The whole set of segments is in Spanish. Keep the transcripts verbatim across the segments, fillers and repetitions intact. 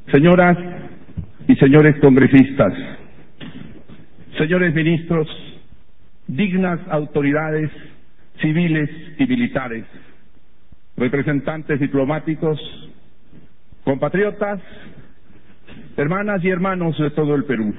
Señoras y señores congresistas, señores ministros, dignas autoridades civiles y militares, representantes diplomáticos, compatriotas, hermanas y hermanos de todo el Perú.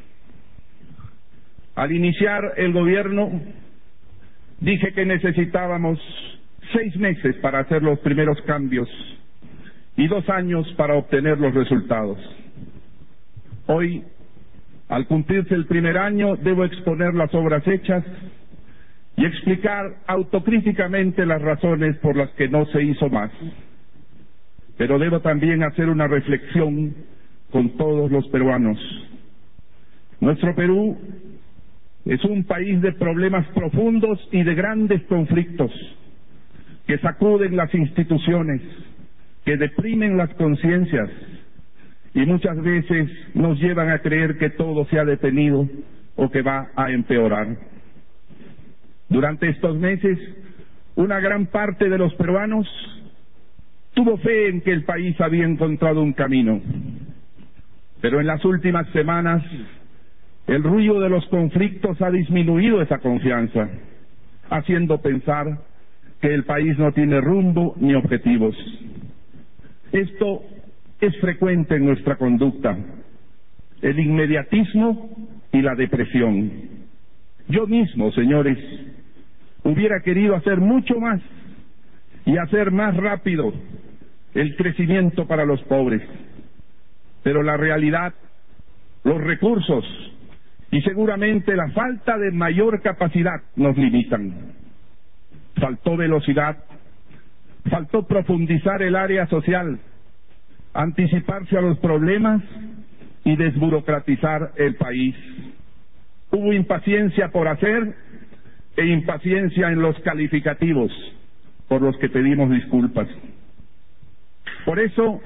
Al iniciar el gobierno, dije que necesitábamos seis meses para hacer los primeros cambios y dos años para obtener los resultados. Hoy, al cumplirse el primer año, debo exponer las obras hechas y explicar autocríticamente las razones por las que no se hizo más. Pero debo también hacer una reflexión con todos los peruanos. Nuestro Perú es un país de problemas profundos y de grandes conflictos que sacuden las instituciones, que deprimen las conciencias y muchas veces nos llevan a creer que todo se ha detenido o que va a empeorar. Durante estos meses, una gran parte de los peruanos tuvo fe en que el país había encontrado un camino. Pero en las últimas semanas, el ruido de los conflictos ha disminuido esa confianza, haciendo pensar que el país no tiene rumbo ni objetivos. Esto es frecuente en nuestra conducta, el inmediatismo y la depresión. Yo mismo, señores, hubiera querido hacer mucho más y hacer más rápido el crecimiento para los pobres. Pero la realidad, los recursos y seguramente la falta de mayor capacidad nos limitan. Faltó velocidad, faltó profundizar el área social, anticiparse a los problemas y desburocratizar el país. Hubo impaciencia por hacer e impaciencia en los calificativos, por los que pedimos disculpas. Por eso,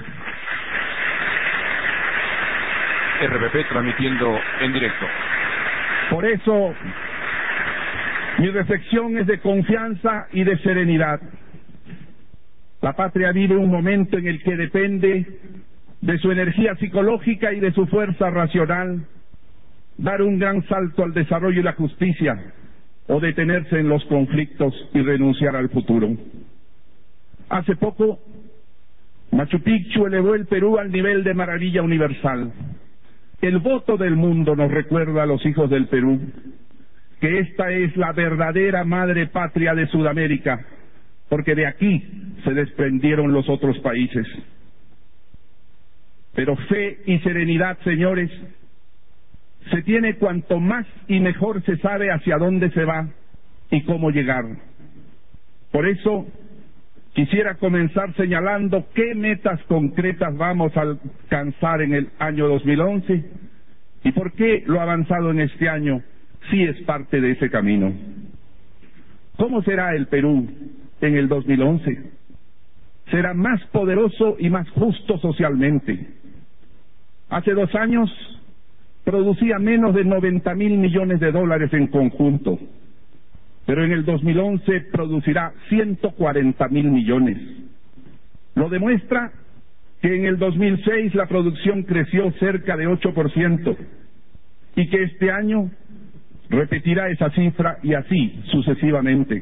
R P P transmitiendo en directo. Por eso, mi reflexión es de confianza y de serenidad. La patria vive un momento en el que depende de su energía psicológica y de su fuerza racional dar un gran salto al desarrollo y la justicia, o detenerse en los conflictos y renunciar al futuro. Hace poco, Machu Picchu elevó el Perú al nivel de maravilla universal. El voto del mundo nos recuerda a los hijos del Perú que esta es la verdadera madre patria de Sudamérica, porque de aquí se desprendieron los otros países. Pero fe y serenidad, señores, se tiene cuanto más y mejor se sabe hacia dónde se va y cómo llegar. Por eso, quisiera comenzar señalando qué metas concretas vamos a alcanzar en el año dos mil once y por qué lo avanzado en este año sí es parte de ese camino. ¿Cómo será el Perú en el dos mil once? Será más poderoso y más justo socialmente. Hace dos años producía menos de noventa mil millones de dólares en conjunto, pero en el dos mil once producirá ciento cuarenta mil millones. Lo demuestra que en el dos mil seis la producción creció cerca de ocho por ciento y que este año repetirá esa cifra y así sucesivamente.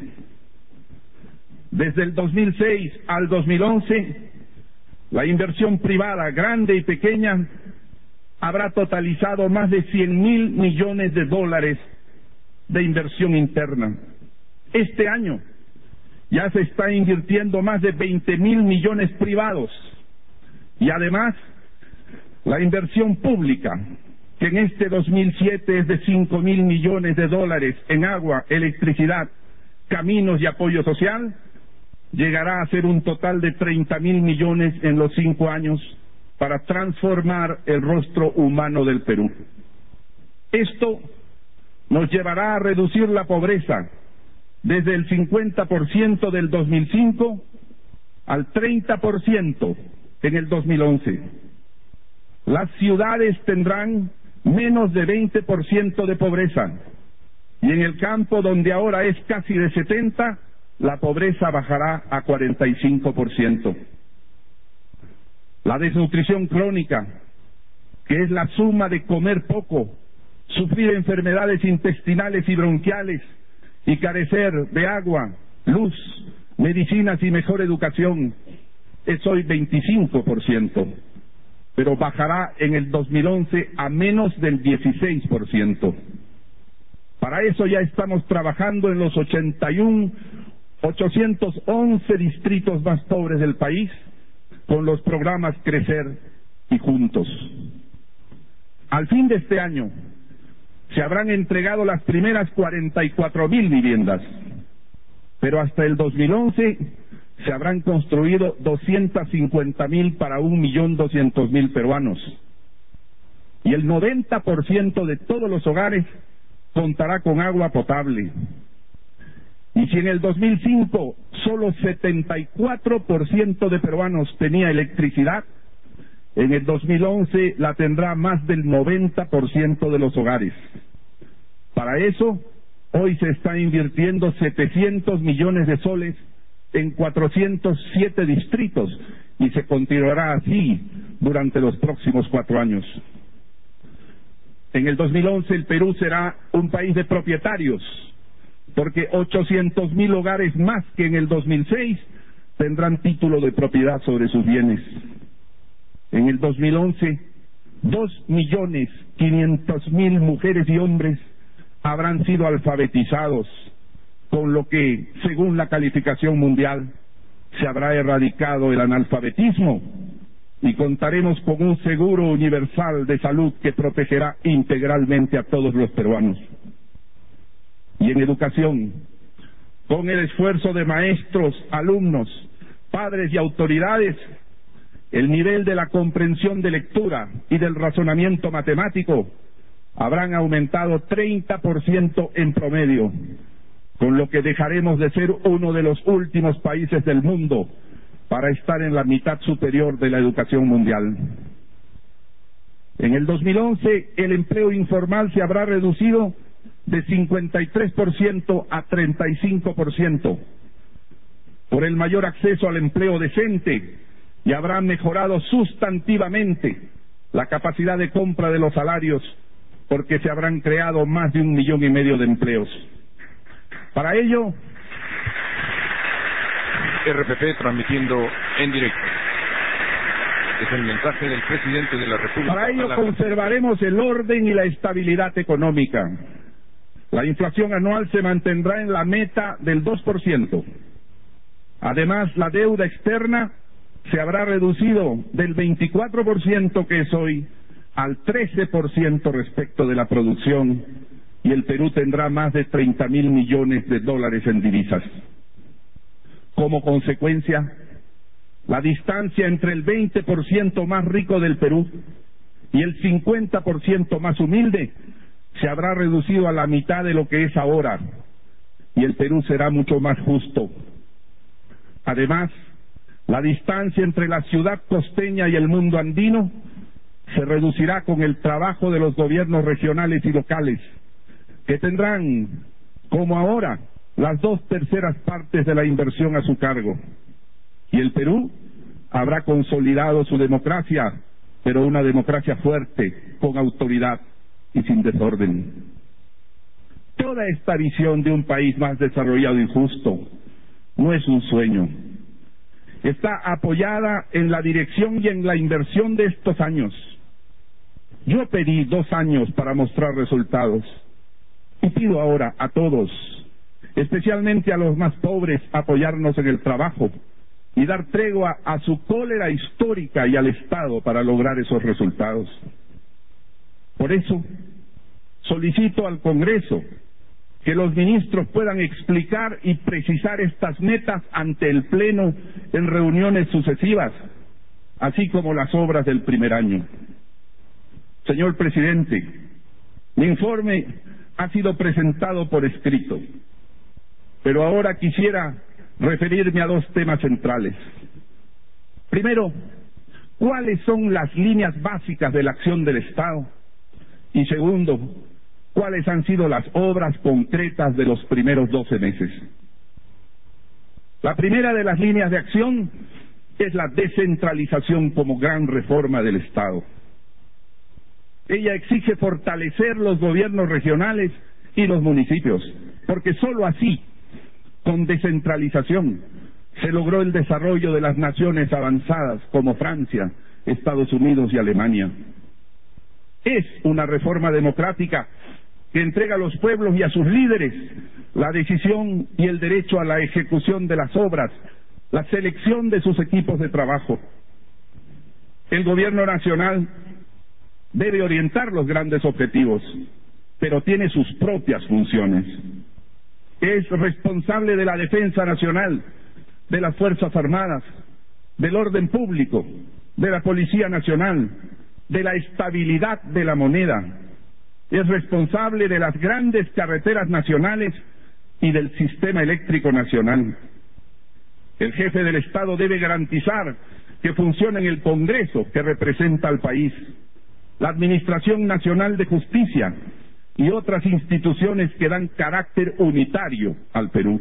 Desde el dos mil seis al dos mil once, la inversión privada, grande y pequeña, habrá totalizado más de cien mil millones de dólares de inversión interna. Este año ya se está invirtiendo más de veinte mil millones privados y además la inversión pública, que en este dos mil siete es de cinco mil millones de dólares en agua, electricidad, caminos y apoyo social, llegará a ser un total de treinta mil millones en los cinco años para transformar el rostro humano del Perú. Esto nos llevará a reducir la pobreza desde el cincuenta por ciento del dos mil cinco al treinta por ciento en el dos mil once. Las ciudades tendrán menos de veinte por ciento de pobreza y en el campo, donde ahora es casi de setenta, la pobreza bajará a cuarenta y cinco por ciento. La desnutrición crónica, que es la suma de comer poco, sufrir enfermedades intestinales y bronquiales y carecer de agua, luz, medicinas y mejor educación, es hoy veinticinco por ciento, pero bajará en el dos mil once a menos del dieciséis por ciento. Para eso ya estamos trabajando en los ochenta y un, ochocientos once distritos más pobres del país con los programas Crecer y Juntos. Al fin de este año se habrán entregado las primeras cuarenta y cuatro mil viviendas, pero hasta el dos mil once se habrán construido doscientas cincuenta mil para un millón doscientos mil peruanos. Y el noventa por ciento de todos los hogares contará con agua potable. Y si en el dos mil cinco solo setenta y cuatro por ciento de peruanos tenía electricidad, en el dos mil once la tendrá más del noventa por ciento de los hogares. Para eso, hoy se están invirtiendo setecientos millones de soles en cuatrocientos siete distritos y se continuará así durante los próximos cuatro años. En el dos mil once el Perú será un país de propietarios, porque ochocientos mil hogares más que en el dos mil seis tendrán título de propiedad sobre sus bienes. En el dos mil once, dos millones quinientos mil mujeres y hombres habrán sido alfabetizados, con lo que, según la calificación mundial, se habrá erradicado el analfabetismo y contaremos con un seguro universal de salud que protegerá integralmente a todos los peruanos. Y en educación, con el esfuerzo de maestros, alumnos, padres y autoridades, el nivel de la comprensión de lectura y del razonamiento matemático habrán aumentado treinta por ciento en promedio, con lo que dejaremos de ser uno de los últimos países del mundo para estar en la mitad superior de la educación mundial. En el dos mil once, el empleo informal se habrá reducido de cincuenta y tres por ciento a treinta y cinco por ciento por el mayor acceso al empleo decente, y habrá mejorado sustantivamente la capacidad de compra de los salarios, porque se habrán creado más de un millón y medio de empleos. Para ello, R P P transmitiendo en directo. Es el mensaje del presidente de la República. Para ello conservaremos el orden y la estabilidad económica. La inflación anual se mantendrá en la meta del dos por ciento. Además, la deuda externa se habrá reducido del veinticuatro por ciento que es hoy al trece por ciento respecto de la producción, y el Perú tendrá más de treinta mil millones de dólares en divisas. Como consecuencia, la distancia entre el veinte por ciento más rico del Perú y el cincuenta por ciento más humilde se habrá reducido a la mitad de lo que es ahora, y el Perú será mucho más justo. Además, la distancia entre la ciudad costeña y el mundo andino se reducirá con el trabajo de los gobiernos regionales y locales, que tendrán, como ahora, las dos terceras partes de la inversión a su cargo. Y el Perú habrá consolidado su democracia, pero una democracia fuerte, con autoridad y sin desorden. Toda esta visión de un país más desarrollado y justo no es un sueño. Está apoyada en la dirección y en la inversión de estos años. Yo pedí dos años para mostrar resultados, y pido ahora a todos, especialmente a los más pobres, apoyarnos en el trabajo y dar tregua a su cólera histórica y al Estado para lograr esos resultados. Por eso, solicito al Congreso que los ministros puedan explicar y precisar estas metas ante el Pleno en reuniones sucesivas, así como las obras del primer año. Señor presidente, mi informe ha sido presentado por escrito, pero ahora quisiera referirme a dos temas centrales. Primero, ¿cuáles son las líneas básicas de la acción del Estado? Y segundo, ¿cuáles han sido las obras concretas de los primeros doce meses? La primera de las líneas de acción es la descentralización como gran reforma del Estado. Ella exige fortalecer los gobiernos regionales y los municipios, porque sólo así, con descentralización, se logró el desarrollo de las naciones avanzadas como Francia, Estados Unidos y Alemania. Es una reforma democrática que entrega a los pueblos y a sus líderes la decisión y el derecho a la ejecución de las obras, la selección de sus equipos de trabajo. El gobierno nacional debe orientar los grandes objetivos, pero tiene sus propias funciones. Es responsable de la defensa nacional, de las Fuerzas Armadas, del orden público, de la Policía Nacional, de la estabilidad de la moneda. Es responsable de las grandes carreteras nacionales y del sistema eléctrico nacional. El jefe del Estado debe garantizar que funcione el Congreso que representa al país, la Administración Nacional de Justicia y otras instituciones que dan carácter unitario al Perú.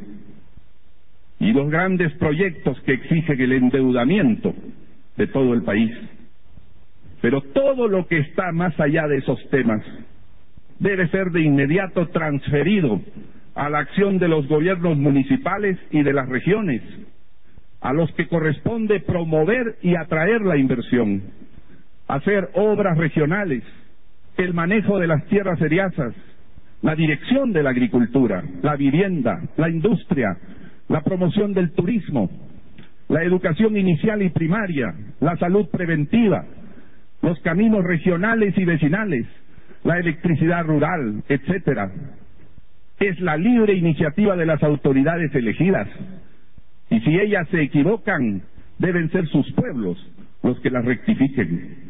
Y los grandes proyectos que exigen el endeudamiento de todo el país. Pero todo lo que está más allá de esos temas debe ser de inmediato transferido a la acción de los gobiernos municipales y de las regiones, a los que corresponde promover y atraer la inversión, hacer obras regionales, el manejo de las tierras eriazas, la dirección de la agricultura, la vivienda, la industria, la promoción del turismo, la educación inicial y primaria, la salud preventiva, los caminos regionales y vecinales, la electricidad rural, etcétera. Es la libre iniciativa de las autoridades elegidas, y si ellas se equivocan, deben ser sus pueblos los que las rectifiquen.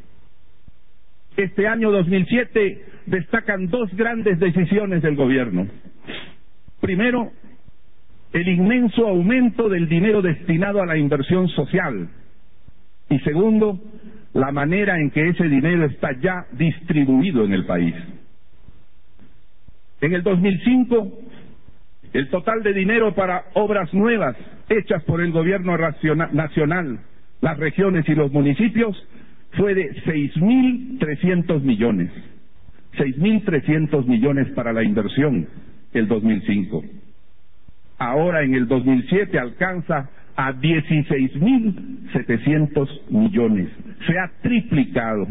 Este año dos mil siete destacan dos grandes decisiones del gobierno. Primero, el inmenso aumento del dinero destinado a la inversión social. Y segundo, la manera en que ese dinero está ya distribuido en el país. En el dos mil cinco, el total de dinero para obras nuevas hechas por el gobierno nacional, las regiones y los municipios fue de seis mil trescientos millones. seis mil trescientos millones para la inversión el dos mil cinco. Ahora en el dos mil siete alcanza a dieciséis mil setecientos millones. Se ha triplicado.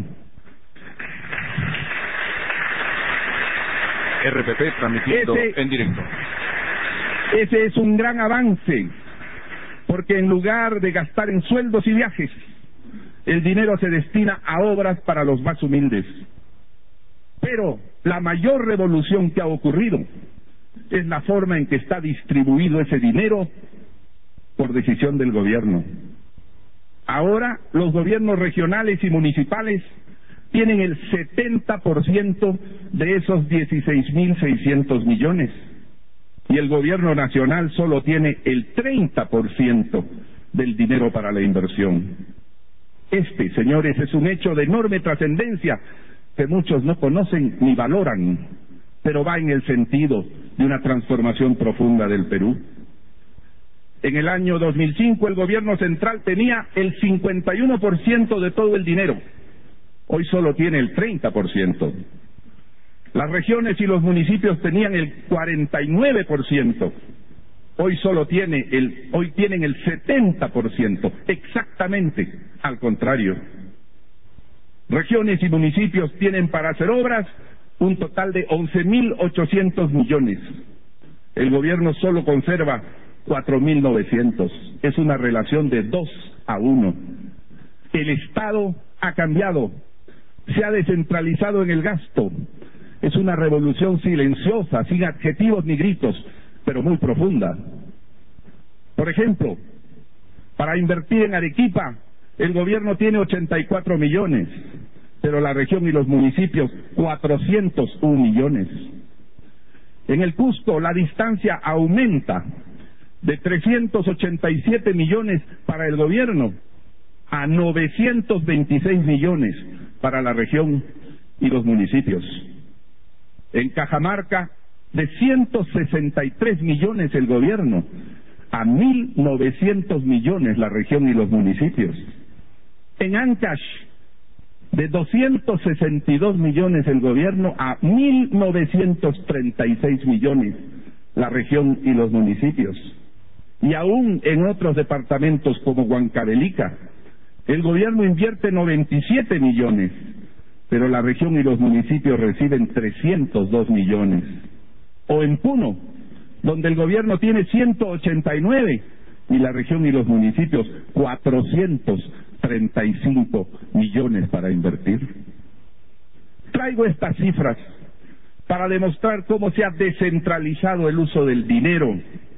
R P P transmitiendo ese, en directo. Ese es un gran avance, porque en lugar de gastar en sueldos y viajes, el dinero se destina a obras para los más humildes. Pero la mayor revolución que ha ocurrido es la forma en que está distribuido ese dinero por decisión del gobierno. Ahora los gobiernos regionales y municipales tienen el setenta por ciento de esos dieciséis mil seiscientos millones y el gobierno nacional solo tiene el treinta por ciento del dinero para la inversión. Este, señores, es un hecho de enorme trascendencia que muchos no conocen ni valoran, pero va en el sentido de una transformación profunda del Perú. En el año dos mil cinco el gobierno central tenía el cincuenta y uno por ciento de todo el dinero. Hoy solo tiene el treinta por ciento. Las regiones y los municipios tenían el cuarenta y nueve por ciento. Hoy solo tiene el, hoy tienen el setenta por ciento. Exactamente al contrario. Regiones y municipios tienen para hacer obras un total de once mil ochocientos millones. El gobierno solo conserva cuatro mil novecientos. Es una relación de dos a uno. El Estado ha cambiado, se ha descentralizado en el gasto. Es una revolución silenciosa, sin adjetivos ni gritos, pero muy profunda. Por ejemplo, para invertir en Arequipa, el gobierno tiene ochenta y cuatro millones, pero la región y los municipios cuatrocientos uno millones. En el Cusco la distancia aumenta de trescientos ochenta y siete millones para el gobierno a novecientos veintiséis millones para la región y los municipios. En Cajamarca, de ciento sesenta y tres millones el gobierno, a mil novecientos millones la región y los municipios. En Ancash, de doscientos sesenta y dos millones el gobierno a mil novecientos treinta y seis millones la región y los municipios. Y aún en otros departamentos como Huancavelica, el gobierno invierte noventa y siete millones, pero la región y los municipios reciben trescientos dos millones. O en Puno, donde el gobierno tiene ciento ochenta y nueve y la región y los municipios cuatrocientos treinta y cinco millones para invertir. Traigo estas cifras para demostrar cómo se ha descentralizado el uso del dinero.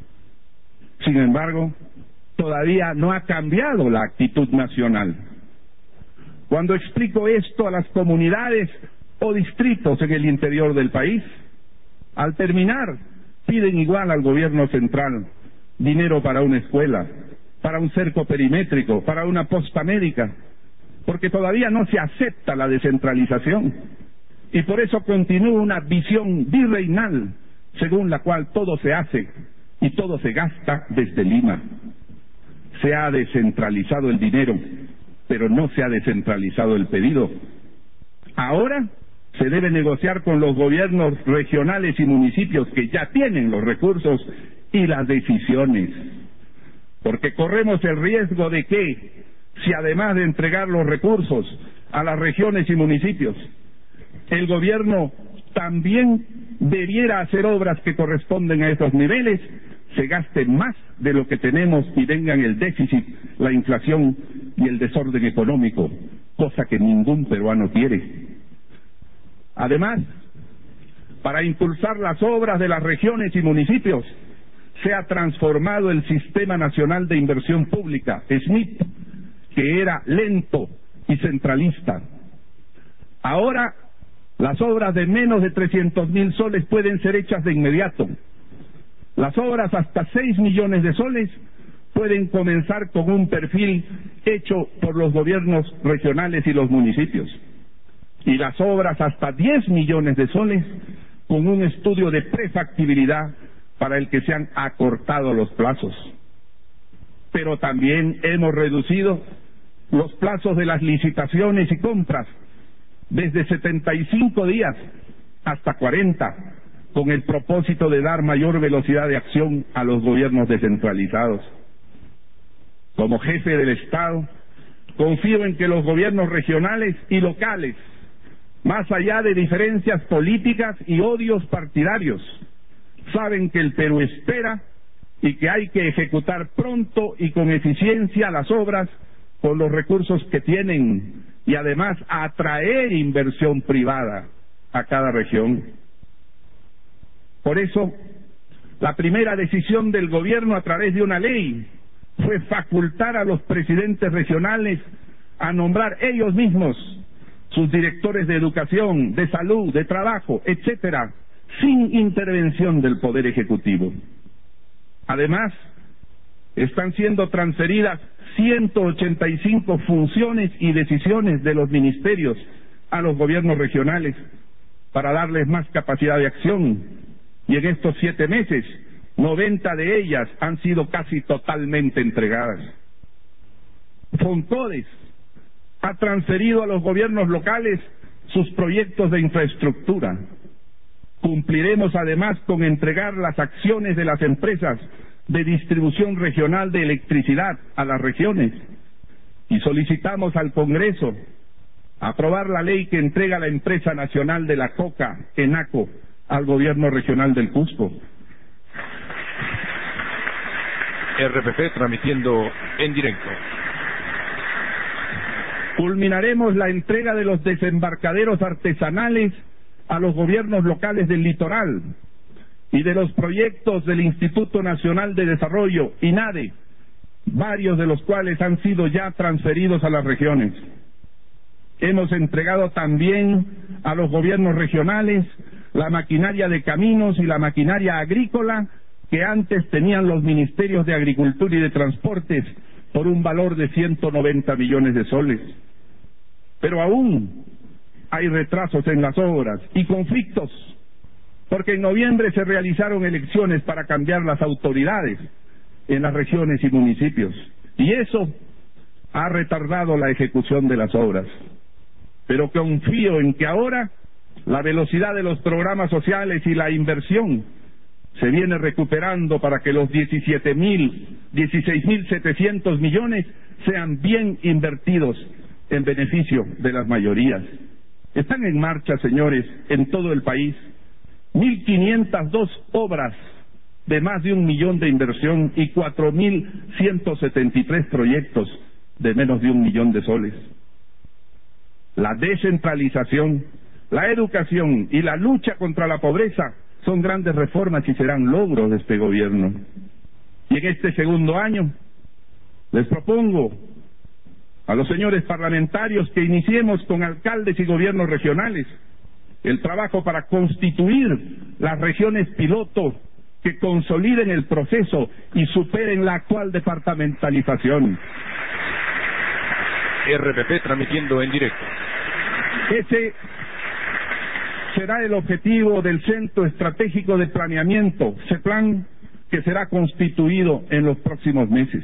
Sin embargo, todavía no ha cambiado la actitud nacional. Cuando explico esto a las comunidades o distritos en el interior del país, al terminar piden igual al gobierno central dinero para una escuela, para un cerco perimétrico, para una posta médica, porque todavía no se acepta la descentralización. Y por eso continúa una visión virreinal, según la cual todo se hace y todo se gasta desde Lima. Se ha descentralizado el dinero, pero no se ha descentralizado el pedido. Ahora se debe negociar con los gobiernos regionales y municipios que ya tienen los recursos y las decisiones, porque corremos el riesgo de que, si además de entregar los recursos a las regiones y municipios, el gobierno también debiera hacer obras que corresponden a esos niveles, se gaste más de lo que tenemos y vengan el déficit, la inflación y el desorden económico, cosa que ningún peruano quiere. Además, para impulsar las obras de las regiones y municipios, se ha transformado el Sistema Nacional de Inversión Pública, S N I P, que era lento y centralista. Ahora, las obras de menos de trescientos mil soles pueden ser hechas de inmediato. Las obras hasta seis millones de soles pueden comenzar con un perfil hecho por los gobiernos regionales y los municipios. Y las obras hasta diez millones de soles con un estudio de prefactibilidad para el que se han acortado los plazos. Pero también hemos reducido los plazos de las licitaciones y compras desde setenta y cinco días hasta cuarenta, con el propósito de dar mayor velocidad de acción a los gobiernos descentralizados. Como jefe del Estado, confío en que los gobiernos regionales y locales, más allá de diferencias políticas y odios partidarios, saben que el Perú espera y que hay que ejecutar pronto y con eficiencia las obras con los recursos que tienen y además atraer inversión privada a cada región. Por eso, la primera decisión del gobierno a través de una ley fue facultar a los presidentes regionales a nombrar ellos mismos sus directores de educación, de salud, de trabajo, etcétera, sin intervención del Poder Ejecutivo. Además, están siendo transferidas ciento ochenta y cinco funciones y decisiones de los ministerios a los gobiernos regionales para darles más capacidad de acción. Y en estos siete meses, noventa de ellas han sido casi totalmente entregadas. Foncodes ha transferido a los gobiernos locales sus proyectos de infraestructura. Cumpliremos además con entregar las acciones de las empresas de distribución regional de electricidad a las regiones. Y solicitamos al Congreso aprobar la ley que entrega la empresa nacional de la coca, ENACO, al gobierno regional del Cusco. R P P transmitiendo en directo. Culminaremos la entrega de los desembarcaderos artesanales a los gobiernos locales del litoral y de los proyectos del Instituto Nacional de Desarrollo, INADE, varios de los cuales han sido ya transferidos a las regiones. Hemos entregado también a los gobiernos regionales la maquinaria de caminos y la maquinaria agrícola que antes tenían los ministerios de Agricultura y de Transportes por un valor de ciento noventa millones de soles. Pero aún hay retrasos en las obras y conflictos, porque en noviembre se realizaron elecciones para cambiar las autoridades en las regiones y municipios, y eso ha retardado la ejecución de las obras. Pero confío en que ahora la velocidad de los programas sociales y la inversión se viene recuperando para que los diecisiete mil, dieciséis mil setecientos millones sean bien invertidos en beneficio de las mayorías. Están en marcha, señores, en todo el país, mil quinientas dos obras de más de un millón de inversión y cuatro mil ciento setenta y tres proyectos de menos de un millón de soles. La descentralización, la educación y la lucha contra la pobreza son grandes reformas y serán logros de este gobierno. Y en este segundo año les propongo a los señores parlamentarios que iniciemos con alcaldes y gobiernos regionales el trabajo para constituir las regiones piloto que consoliden el proceso y superen la actual departamentalización. R P P transmitiendo en directo. Ese será el objetivo del Centro Estratégico de Planeamiento, CEPLAN, que será constituido en los próximos meses.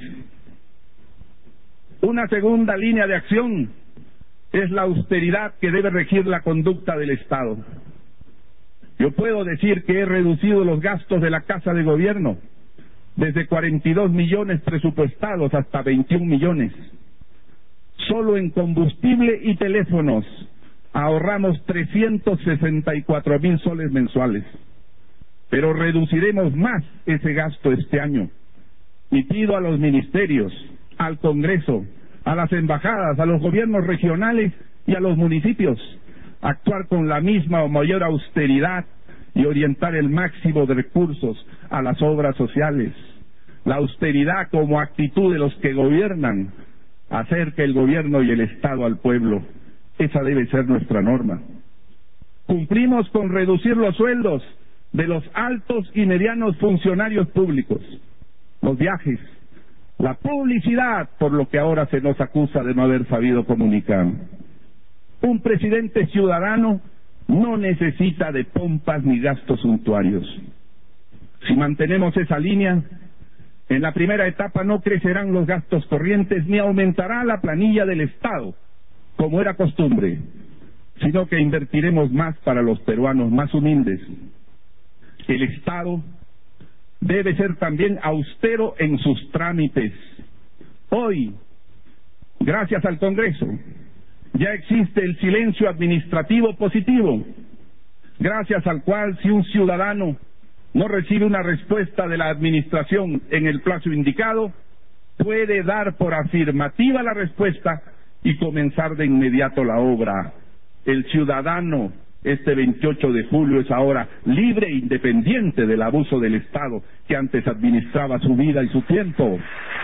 Una segunda línea de acción es la austeridad que debe regir la conducta del Estado. Yo puedo decir que he reducido los gastos de la Casa de Gobierno desde cuarenta y dos millones presupuestados hasta veintiún millones. Solo en combustible y teléfonos ahorramos trescientos sesenta y cuatro mil soles mensuales. Pero reduciremos más ese gasto este año. Y pido a los ministerios, al Congreso, a las embajadas, a los gobiernos regionales y a los municipios actuar con la misma o mayor austeridad y orientar el máximo de recursos a las obras sociales. La austeridad como actitud de los que gobiernan acerca el gobierno y el Estado al pueblo. Esa debe ser nuestra norma. Cumplimos con reducir los sueldos de los altos y medianos funcionarios públicos, los viajes, la publicidad, por lo que ahora se nos acusa de no haber sabido comunicar. Un presidente ciudadano no necesita de pompas ni gastos suntuarios. Si mantenemos esa línea, en la primera etapa no crecerán los gastos corrientes ni aumentará la planilla del Estado, como era costumbre, sino que invertiremos más para los peruanos más humildes. El Estado debe ser también austero en sus trámites. Hoy, gracias al Congreso, ya existe el silencio administrativo positivo, gracias al cual si un ciudadano no recibe una respuesta de la administración en el plazo indicado, puede dar por afirmativa la respuesta y comenzar de inmediato la obra. El ciudadano este veintiocho de julio es ahora libre e independiente del abuso del Estado que antes administraba su vida y su tiempo.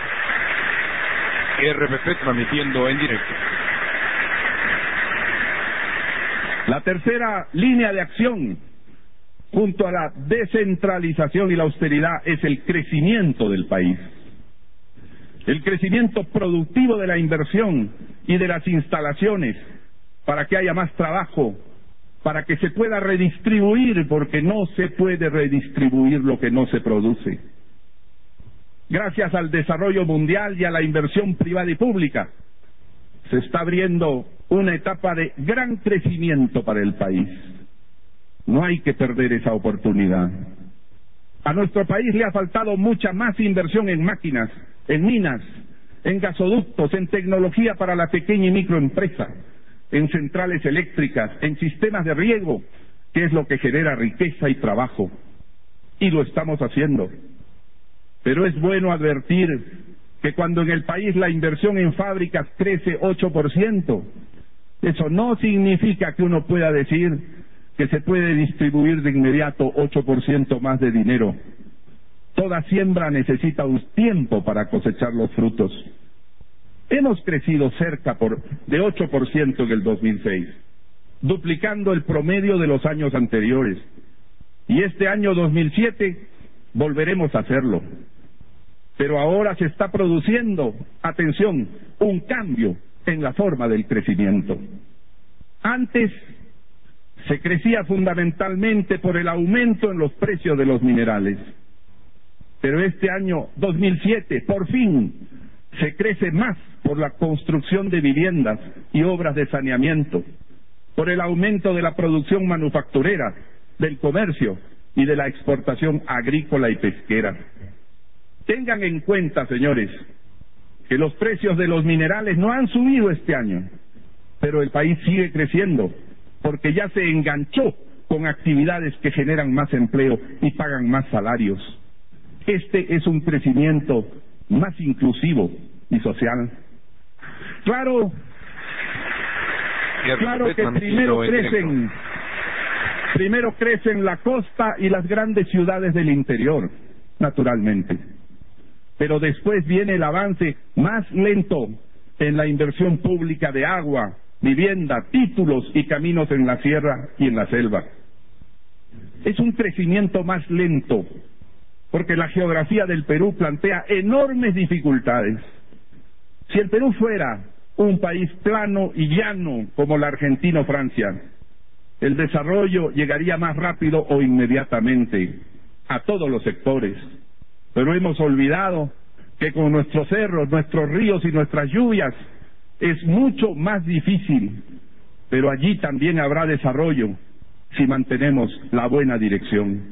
R P P transmitiendo en directo. La tercera línea de acción, junto a la descentralización y la austeridad, es el crecimiento del país. El crecimiento productivo de la inversión y de las instalaciones, para que haya más trabajo, para que se pueda redistribuir, porque no se puede redistribuir lo que no se produce. Gracias al desarrollo mundial y a la inversión privada y pública, se está abriendo una etapa de gran crecimiento para el país. No hay que perder esa oportunidad. A nuestro país le ha faltado mucha más inversión en máquinas, en minas, en gasoductos, en tecnología para la pequeña y microempresa, en centrales eléctricas, en sistemas de riego, que es lo que genera riqueza y trabajo. Y lo estamos haciendo. Pero es bueno advertir que cuando en el país la inversión en fábricas crece ocho por ciento, eso no significa que uno pueda decir que se puede distribuir de inmediato ocho por ciento más de dinero. Toda siembra necesita un tiempo para cosechar los frutos. Hemos crecido cerca por, de ocho por ciento en el dos mil seis, duplicando el promedio de los años anteriores. Y este año dos mil siete volveremos a hacerlo. Pero ahora se está produciendo, atención, un cambio en la forma del crecimiento. Antes se crecía fundamentalmente por el aumento en los precios de los minerales. Pero este año dos mil siete, por fin, se crece más por la construcción de viviendas y obras de saneamiento, por el aumento de la producción manufacturera, del comercio y de la exportación agrícola y pesquera. Tengan en cuenta, señores, que los precios de los minerales no han subido este año, pero el país sigue creciendo porque ya se enganchó con actividades que generan más empleo y pagan más salarios. Este es un crecimiento más inclusivo y social. Claro, claro que primero crecen, primero crecen la costa y las grandes ciudades del interior, naturalmente. Pero después viene el avance más lento en la inversión pública de agua, vivienda, títulos y caminos en la sierra y en la selva. Es un crecimiento más lento, porque la geografía del Perú plantea enormes dificultades. Si el Perú fuera un país plano y llano como la Argentina o Francia, el desarrollo llegaría más rápido o inmediatamente a todos los sectores. Pero hemos olvidado que con nuestros cerros, nuestros ríos y nuestras lluvias es mucho más difícil, pero allí también habrá desarrollo si mantenemos la buena dirección.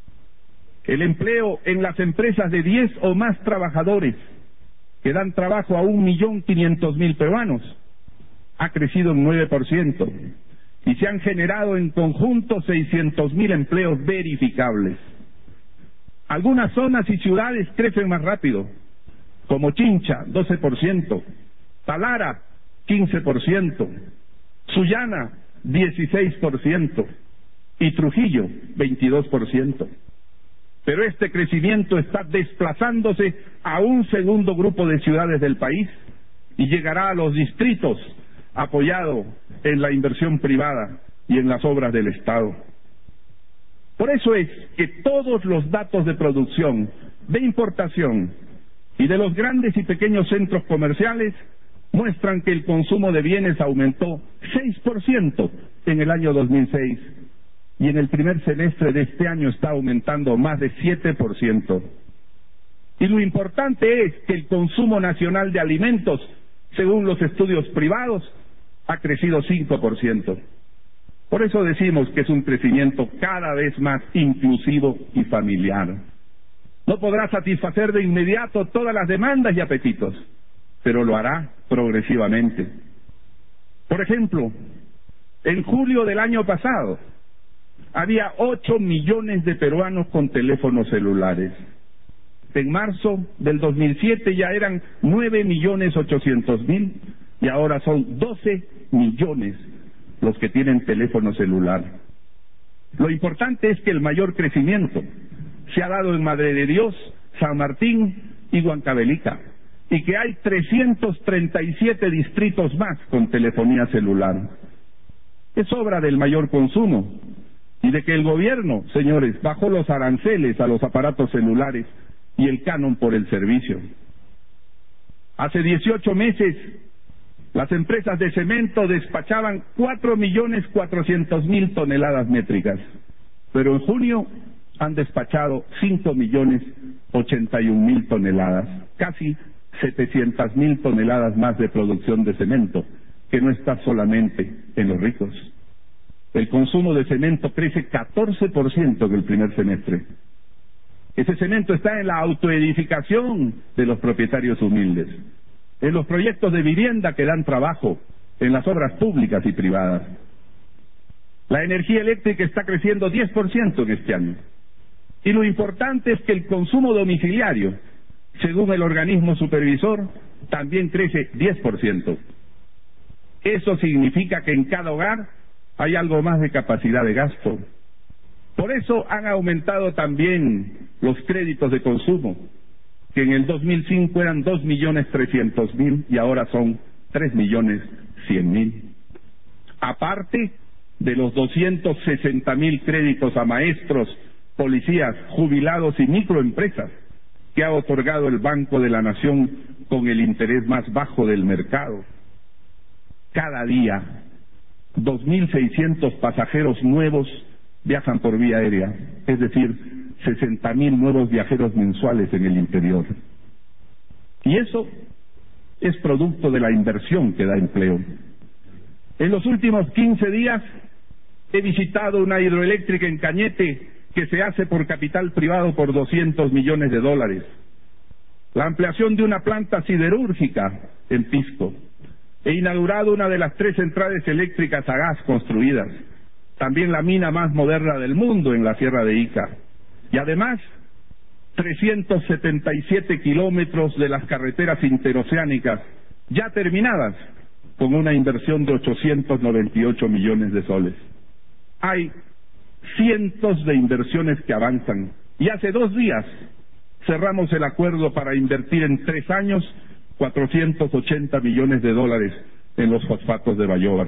El empleo en las empresas de diez o más trabajadores, que dan trabajo a un millón quinientos mil peruanos, ha crecido en nueve por ciento y se han generado en conjunto seiscientos mil empleos verificables. Algunas zonas y ciudades crecen más rápido, como Chincha, doce por ciento, Talara, quince por ciento, Sullana, dieciséis por ciento y Trujillo, veintidós por ciento. Pero este crecimiento está desplazándose a un segundo grupo de ciudades del país y llegará a los distritos apoyado en la inversión privada y en las obras del Estado. Por eso es que todos los datos de producción, de importación y de los grandes y pequeños centros comerciales muestran que el consumo de bienes aumentó seis por ciento en el año dos mil seis y en el primer semestre de este año está aumentando más de siete por ciento. Y lo importante es que el consumo nacional de alimentos, según los estudios privados, ha crecido cinco por ciento. Por eso decimos que es un crecimiento cada vez más inclusivo y familiar. No podrá satisfacer de inmediato todas las demandas y apetitos, pero lo hará progresivamente. Por ejemplo, en julio del año pasado, había ocho millones de peruanos con teléfonos celulares. En marzo del dos mil siete ya eran nueve millones ochocientos mil y ahora son doce millones los que tienen teléfono celular. Lo importante es que el mayor crecimiento se ha dado en Madre de Dios, San Martín y Huancavelica, y que hay trescientos treinta y siete distritos más con telefonía celular. Es obra del mayor consumo y de que el gobierno, señores, bajó los aranceles a los aparatos celulares y el canon por el servicio. Hace dieciocho meses, las empresas de cemento despachaban cuatro millones cuatrocientos mil toneladas métricas, pero en junio han despachado cinco millones ochenta y un mil toneladas, casi setecientas mil toneladas más de producción de cemento, que no está solamente en los ricos. El consumo de cemento crece catorce por ciento en el primer semestre. Ese cemento está en la autoedificación de los propietarios humildes, en los proyectos de vivienda que dan trabajo, en las obras públicas y privadas. La energía eléctrica está creciendo diez por ciento en este año. Y lo importante es que el consumo domiciliario, según el organismo supervisor, también crece diez por ciento. Eso significa que en cada hogar hay algo más de capacidad de gasto. Por eso han aumentado también los créditos de consumo, que en el dos mil cinco eran dos millones trescientos mil y ahora son tres millones cien mil. Aparte de los doscientos sesenta mil créditos a maestros, policías, jubilados y microempresas que ha otorgado el Banco de la Nación con el interés más bajo del mercado. Cada día, dos mil seiscientos pasajeros nuevos viajan por vía aérea, es decir, sesenta mil nuevos viajeros mensuales en el interior. Y eso es producto de la inversión que da empleo. En los últimos quince días he visitado una hidroeléctrica en Cañete que se hace por capital privado por doscientos millones de dólares. La ampliación de una planta siderúrgica en Pisco. He inaugurado una de las tres centrales eléctricas a gas construidas. También la mina más moderna del mundo en la Sierra de Ica. Y además, trescientos setenta y siete kilómetros de las carreteras interoceánicas ya terminadas, con una inversión de ochocientos noventa y ocho millones de soles. Hay cientos de inversiones que avanzan. Y hace dos días cerramos el acuerdo para invertir en tres años cuatrocientos ochenta millones de dólares en los fosfatos de Bayóvar.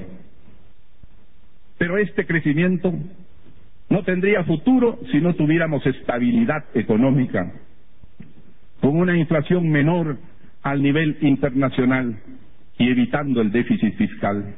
Pero este crecimiento no tendría futuro si no tuviéramos estabilidad económica, con una inflación menor al nivel internacional y evitando el déficit fiscal.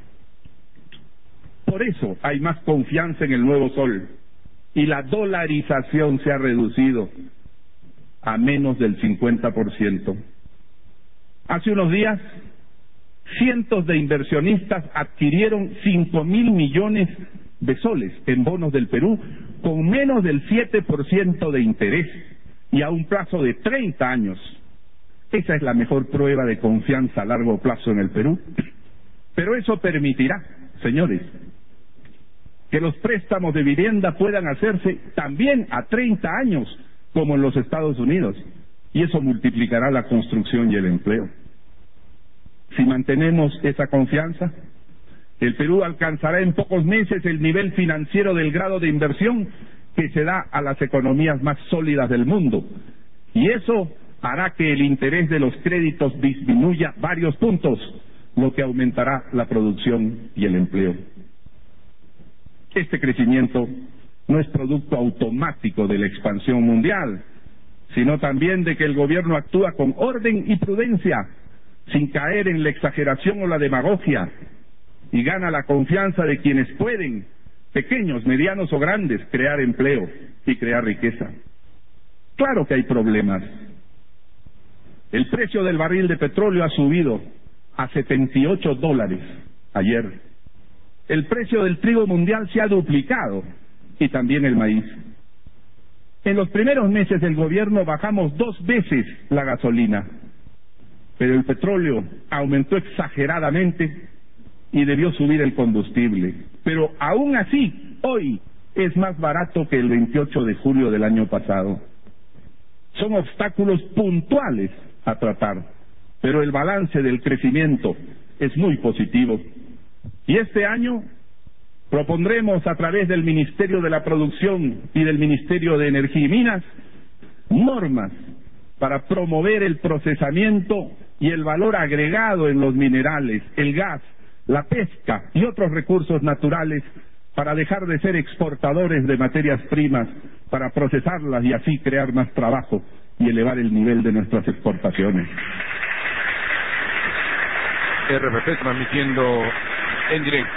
Por eso hay más confianza en el nuevo sol y la dolarización se ha reducido a menos del cincuenta por ciento. Hace unos días, cientos de inversionistas adquirieron cinco mil millones de soles en bonos del Perú con menos del siete por ciento de interés y a un plazo de treinta años. Esa es la mejor prueba de confianza a largo plazo en el Perú. Pero eso permitirá, señores, que los préstamos de vivienda puedan hacerse también a treinta años, como en los Estados Unidos, y eso multiplicará la construcción y el empleo. Si mantenemos esa confianza, el Perú alcanzará en pocos meses el nivel financiero del grado de inversión que se da a las economías más sólidas del mundo, y eso hará que el interés de los créditos disminuya varios puntos, lo que aumentará la producción y el empleo. Este crecimiento no es producto automático de la expansión mundial, sino también de que el gobierno actúa con orden y prudencia, sin caer en la exageración o la demagogia, y gana la confianza de quienes pueden, pequeños, medianos o grandes, crear empleo y crear riqueza. Claro que hay problemas. El precio del barril de petróleo ha subido a setenta y ocho dólares ayer. El precio del trigo mundial se ha duplicado, y también el maíz. En los primeros meses del gobierno bajamos dos veces la gasolina, pero el petróleo aumentó exageradamente y debió subir el combustible. Pero aún así, hoy es más barato que el veintiocho de julio del año pasado. Son obstáculos puntuales a tratar, pero el balance del crecimiento es muy positivo. Y este año propondremos a través del Ministerio de la Producción y del Ministerio de Energía y Minas normas para promover el procesamiento y el valor agregado en los minerales, el gas, la pesca y otros recursos naturales, para dejar de ser exportadores de materias primas, para procesarlas y así crear más trabajo y elevar el nivel de nuestras exportaciones. R P P transmitiendo en directo.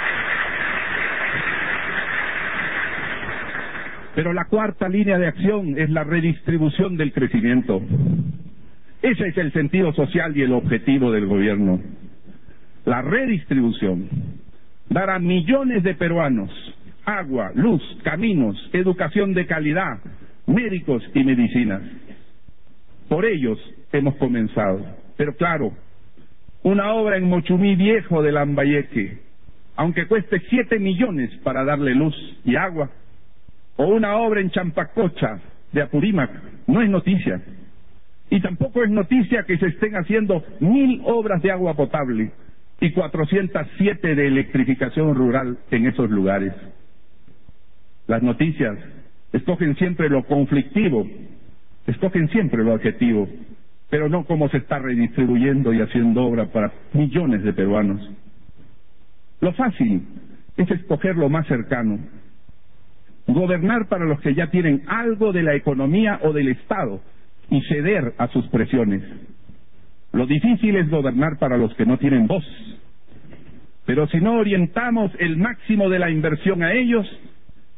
Pero la cuarta línea de acción es la redistribución del crecimiento. Ese es el sentido social y el objetivo del gobierno. La redistribución. Dar a millones de peruanos agua, luz, caminos, educación de calidad, médicos y medicinas. Por ellos hemos comenzado. Pero claro, una obra en Mochumí Viejo de Lambayeque, aunque cueste siete millones para darle luz y agua, o una obra en Champacocha de Apurímac, no es noticia. Y tampoco es noticia que se estén haciendo mil obras de agua potable y cuatrocientas siete de electrificación rural en esos lugares. Las noticias escogen siempre lo conflictivo, escogen siempre lo adjetivo, pero no cómo se está redistribuyendo y haciendo obra para millones de peruanos. Lo fácil es escoger lo más cercano, gobernar para los que ya tienen algo de la economía o del Estado y ceder a sus presiones. Lo difícil es gobernar para los que no tienen voz. Pero si no orientamos el máximo de la inversión a ellos,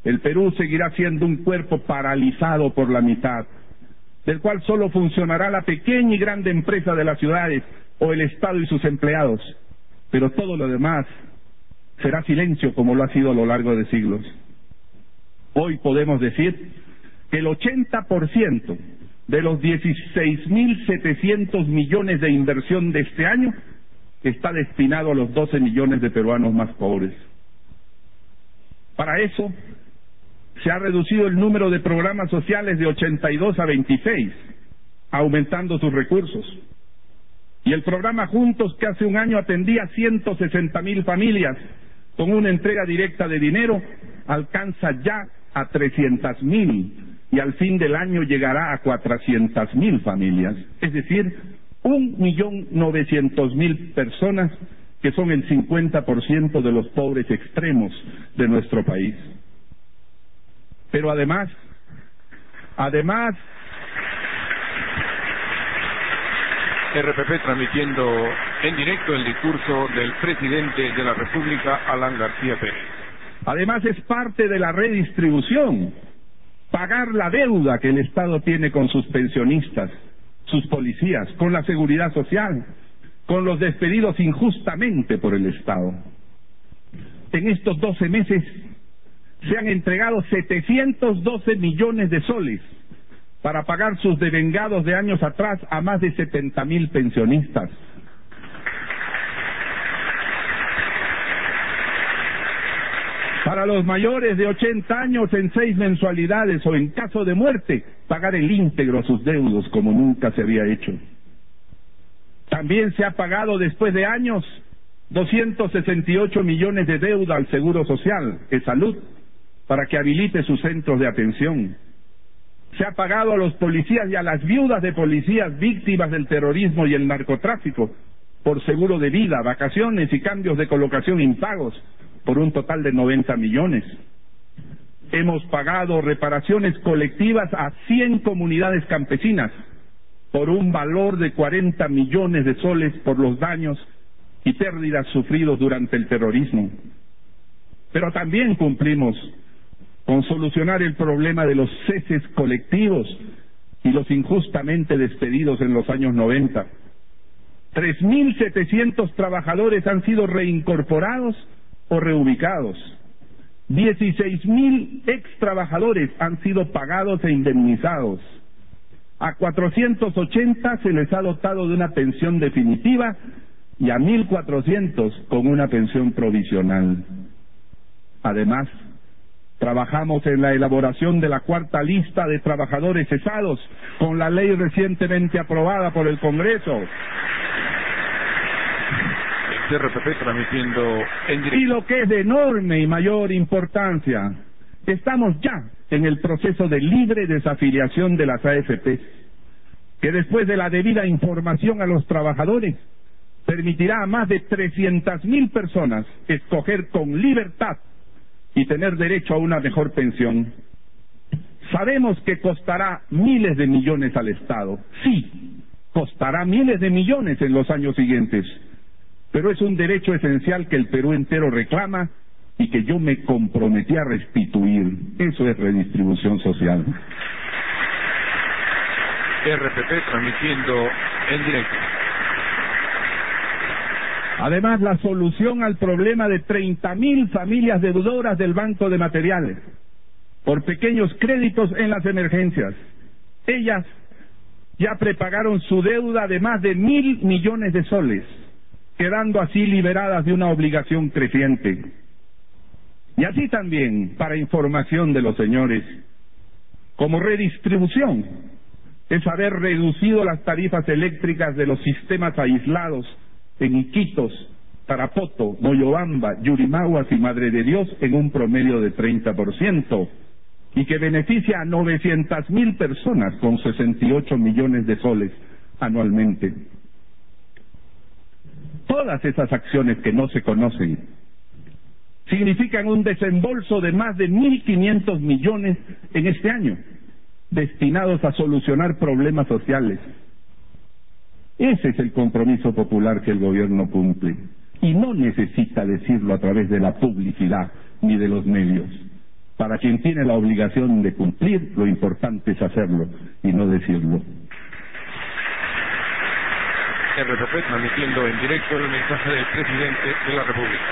el Perú seguirá siendo un cuerpo paralizado por la mitad, del cual solo funcionará la pequeña y grande empresa de las ciudades o el Estado y sus empleados, pero todo lo demás será silencio como lo ha sido a lo largo de siglos. Hoy podemos decir que el ochenta por ciento de los dieciséis mil setecientos millones de inversión de este año está destinado a los doce millones de peruanos más pobres. Para eso se ha reducido el número de programas sociales de ochenta y dos a veintiséis, aumentando sus recursos. Y el programa Juntos, que hace un año atendía a ciento sesenta mil familias con una entrega directa de dinero, alcanza ya a trescientas mil y al fin del año llegará a cuatrocientas mil familias, es decir, un millón novecientos mil personas que son el cincuenta por ciento de los pobres extremos de nuestro país. Pero además, además, R P P transmitiendo en directo el discurso del presidente de la República, Alan García Pérez. Además es parte de la redistribución, pagar la deuda que el Estado tiene con sus pensionistas, sus policías, con la seguridad social, con los despedidos injustamente por el Estado. En estos doce meses se han entregado setecientos doce millones de soles para pagar sus devengados de años atrás a más de setenta mil pensionistas. Para los mayores de ochenta años en seis mensualidades o en caso de muerte, pagar el íntegro a sus deudos como nunca se había hecho. También se ha pagado después de años doscientos sesenta y ocho millones de deuda al Seguro Social, de Salud, para que habilite sus centros de atención. Se ha pagado a los policías y a las viudas de policías víctimas del terrorismo y el narcotráfico por seguro de vida, vacaciones y cambios de colocación impagos, por un total de noventa millones. Hemos pagado reparaciones colectivas a cien comunidades campesinas por un valor de cuarenta millones de soles por los daños y pérdidas sufridos durante el terrorismo. Pero también cumplimos con solucionar el problema de los ceses colectivos y los injustamente despedidos en los años noventa. tres mil setecientos trabajadores han sido reincorporados o reubicados. dieciséis mil ex trabajadores han sido pagados e indemnizados. A cuatrocientos ochenta se les ha dotado de una pensión definitiva y a mil cuatrocientos con una pensión provisional. Además, trabajamos en la elaboración de la cuarta lista de trabajadores cesados con la ley recientemente aprobada por el Congreso. R P P transmitiendo en directo. Y lo que es de enorme y mayor importancia, estamos ya en el proceso de libre desafiliación de las A F P, que después de la debida información a los trabajadores, permitirá a más de trescientas mil personas escoger con libertad y tener derecho a una mejor pensión. Sabemos que costará miles de millones al Estado. Sí, costará miles de millones en los años siguientes, pero es un derecho esencial que el Perú entero reclama y que yo me comprometí a restituir. Eso es redistribución social. R P P transmitiendo en directo. Además, la solución al problema de treinta mil familias deudoras del Banco de Materiales por pequeños créditos en las emergencias. Ellas ya prepagaron su deuda de más de mil millones de soles, quedando así liberadas de una obligación creciente. Y así también, para información de los señores, como redistribución, es haber reducido las tarifas eléctricas de los sistemas aislados en Iquitos, Tarapoto, Moyobamba, Yurimaguas y Madre de Dios en un promedio de treinta por ciento, y que beneficia a novecientas mil personas con sesenta y ocho millones de soles anualmente. Todas esas acciones que no se conocen significan un desembolso de más de mil quinientos millones en este año, destinados a solucionar problemas sociales. Ese es el compromiso popular que el gobierno cumple, y no necesita decirlo a través de la publicidad ni de los medios. Para quien tiene la obligación de cumplir, lo importante es hacerlo y no decirlo. R P P transmitiendo en directo el mensaje del presidente de la República.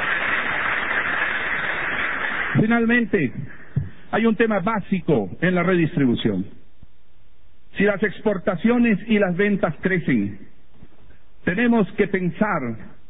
Finalmente, hay un tema básico en la redistribución. Si las exportaciones y las ventas crecen, tenemos que pensar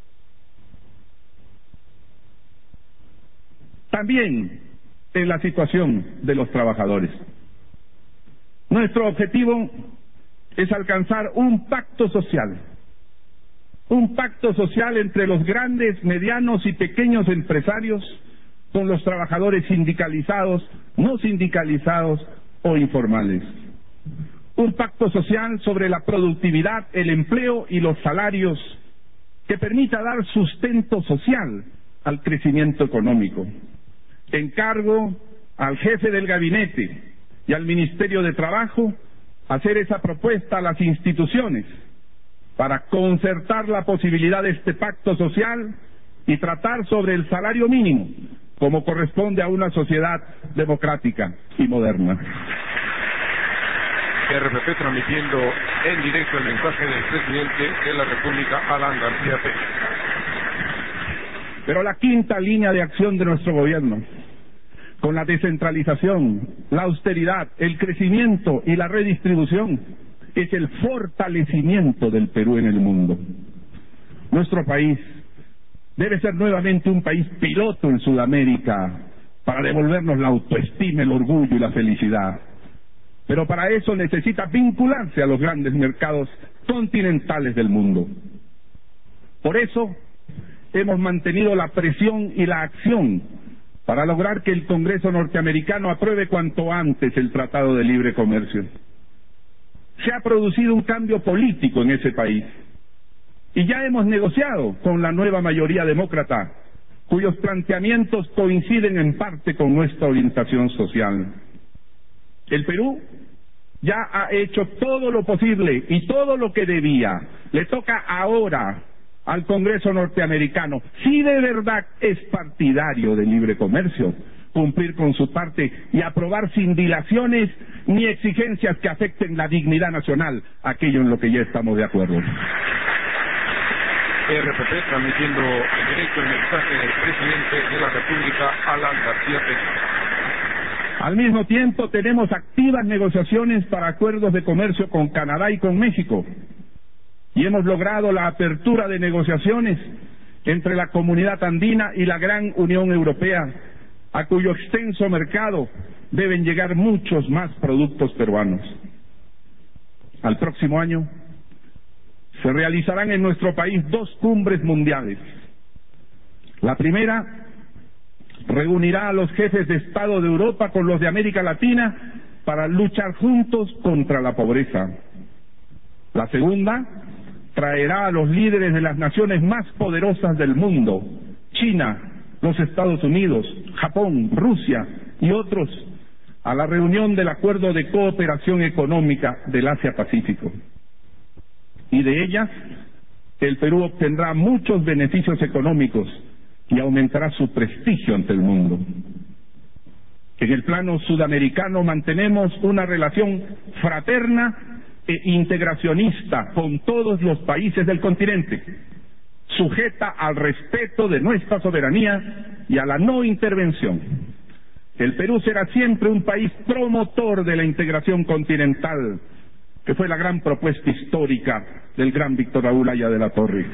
también en la situación de los trabajadores. Nuestro objetivo es alcanzar un pacto social, un pacto social entre los grandes, medianos y pequeños empresarios con los trabajadores sindicalizados, no sindicalizados o informales. Un pacto social sobre la productividad, el empleo y los salarios que permita dar sustento social al crecimiento económico. Encargo al jefe del gabinete y al Ministerio de Trabajo hacer esa propuesta a las instituciones para concertar la posibilidad de este pacto social y tratar sobre el salario mínimo, como corresponde a una sociedad democrática y moderna. R P P transmitiendo en directo el mensaje del presidente de la República, Alan García Pérez. Pero la quinta línea de acción de nuestro gobierno, con la descentralización, la austeridad, el crecimiento y la redistribución, es el fortalecimiento del Perú en el mundo. Nuestro país debe ser nuevamente un país piloto en Sudamérica para devolvernos la autoestima, el orgullo y la felicidad. Pero para eso necesita vincularse a los grandes mercados continentales del mundo. Por eso hemos mantenido la presión y la acción para lograr que el Congreso norteamericano apruebe cuanto antes el Tratado de Libre Comercio. Se ha producido un cambio político en ese país y ya hemos negociado con la nueva mayoría demócrata, cuyos planteamientos coinciden en parte con nuestra orientación social. El Perú ya ha hecho todo lo posible y todo lo que debía. Le toca ahora al Congreso norteamericano, si de verdad es partidario del libre comercio, cumplir con su parte y aprobar sin dilaciones ni exigencias que afecten la dignidad nacional, aquello en lo que ya estamos de acuerdo. R P P transmitiendo en directo el mensaje del presidente de la República, Alan García Pérez. Al mismo tiempo tenemos activas negociaciones para acuerdos de comercio con Canadá y con México, y hemos logrado la apertura de negociaciones entre la Comunidad Andina y la Gran Unión Europea, a cuyo extenso mercado deben llegar muchos más productos peruanos. Al próximo año se realizarán en nuestro país dos cumbres mundiales. La primera reunirá a los jefes de Estado de Europa con los de América Latina para luchar juntos contra la pobreza. La segunda traerá a los líderes de las naciones más poderosas del mundo, China, los Estados Unidos, Japón, Rusia y otros, a la reunión del Acuerdo de Cooperación Económica del Asia-Pacífico. Y de ellas, el Perú obtendrá muchos beneficios económicos y aumentará su prestigio ante el mundo. En el plano sudamericano mantenemos una relación fraterna e integracionista con todos los países del continente, sujeta al respeto de nuestra soberanía y a la no intervención. El Perú será siempre un país promotor de la integración continental, que fue la gran propuesta histórica del gran Víctor Raúl Haya de la Torre. R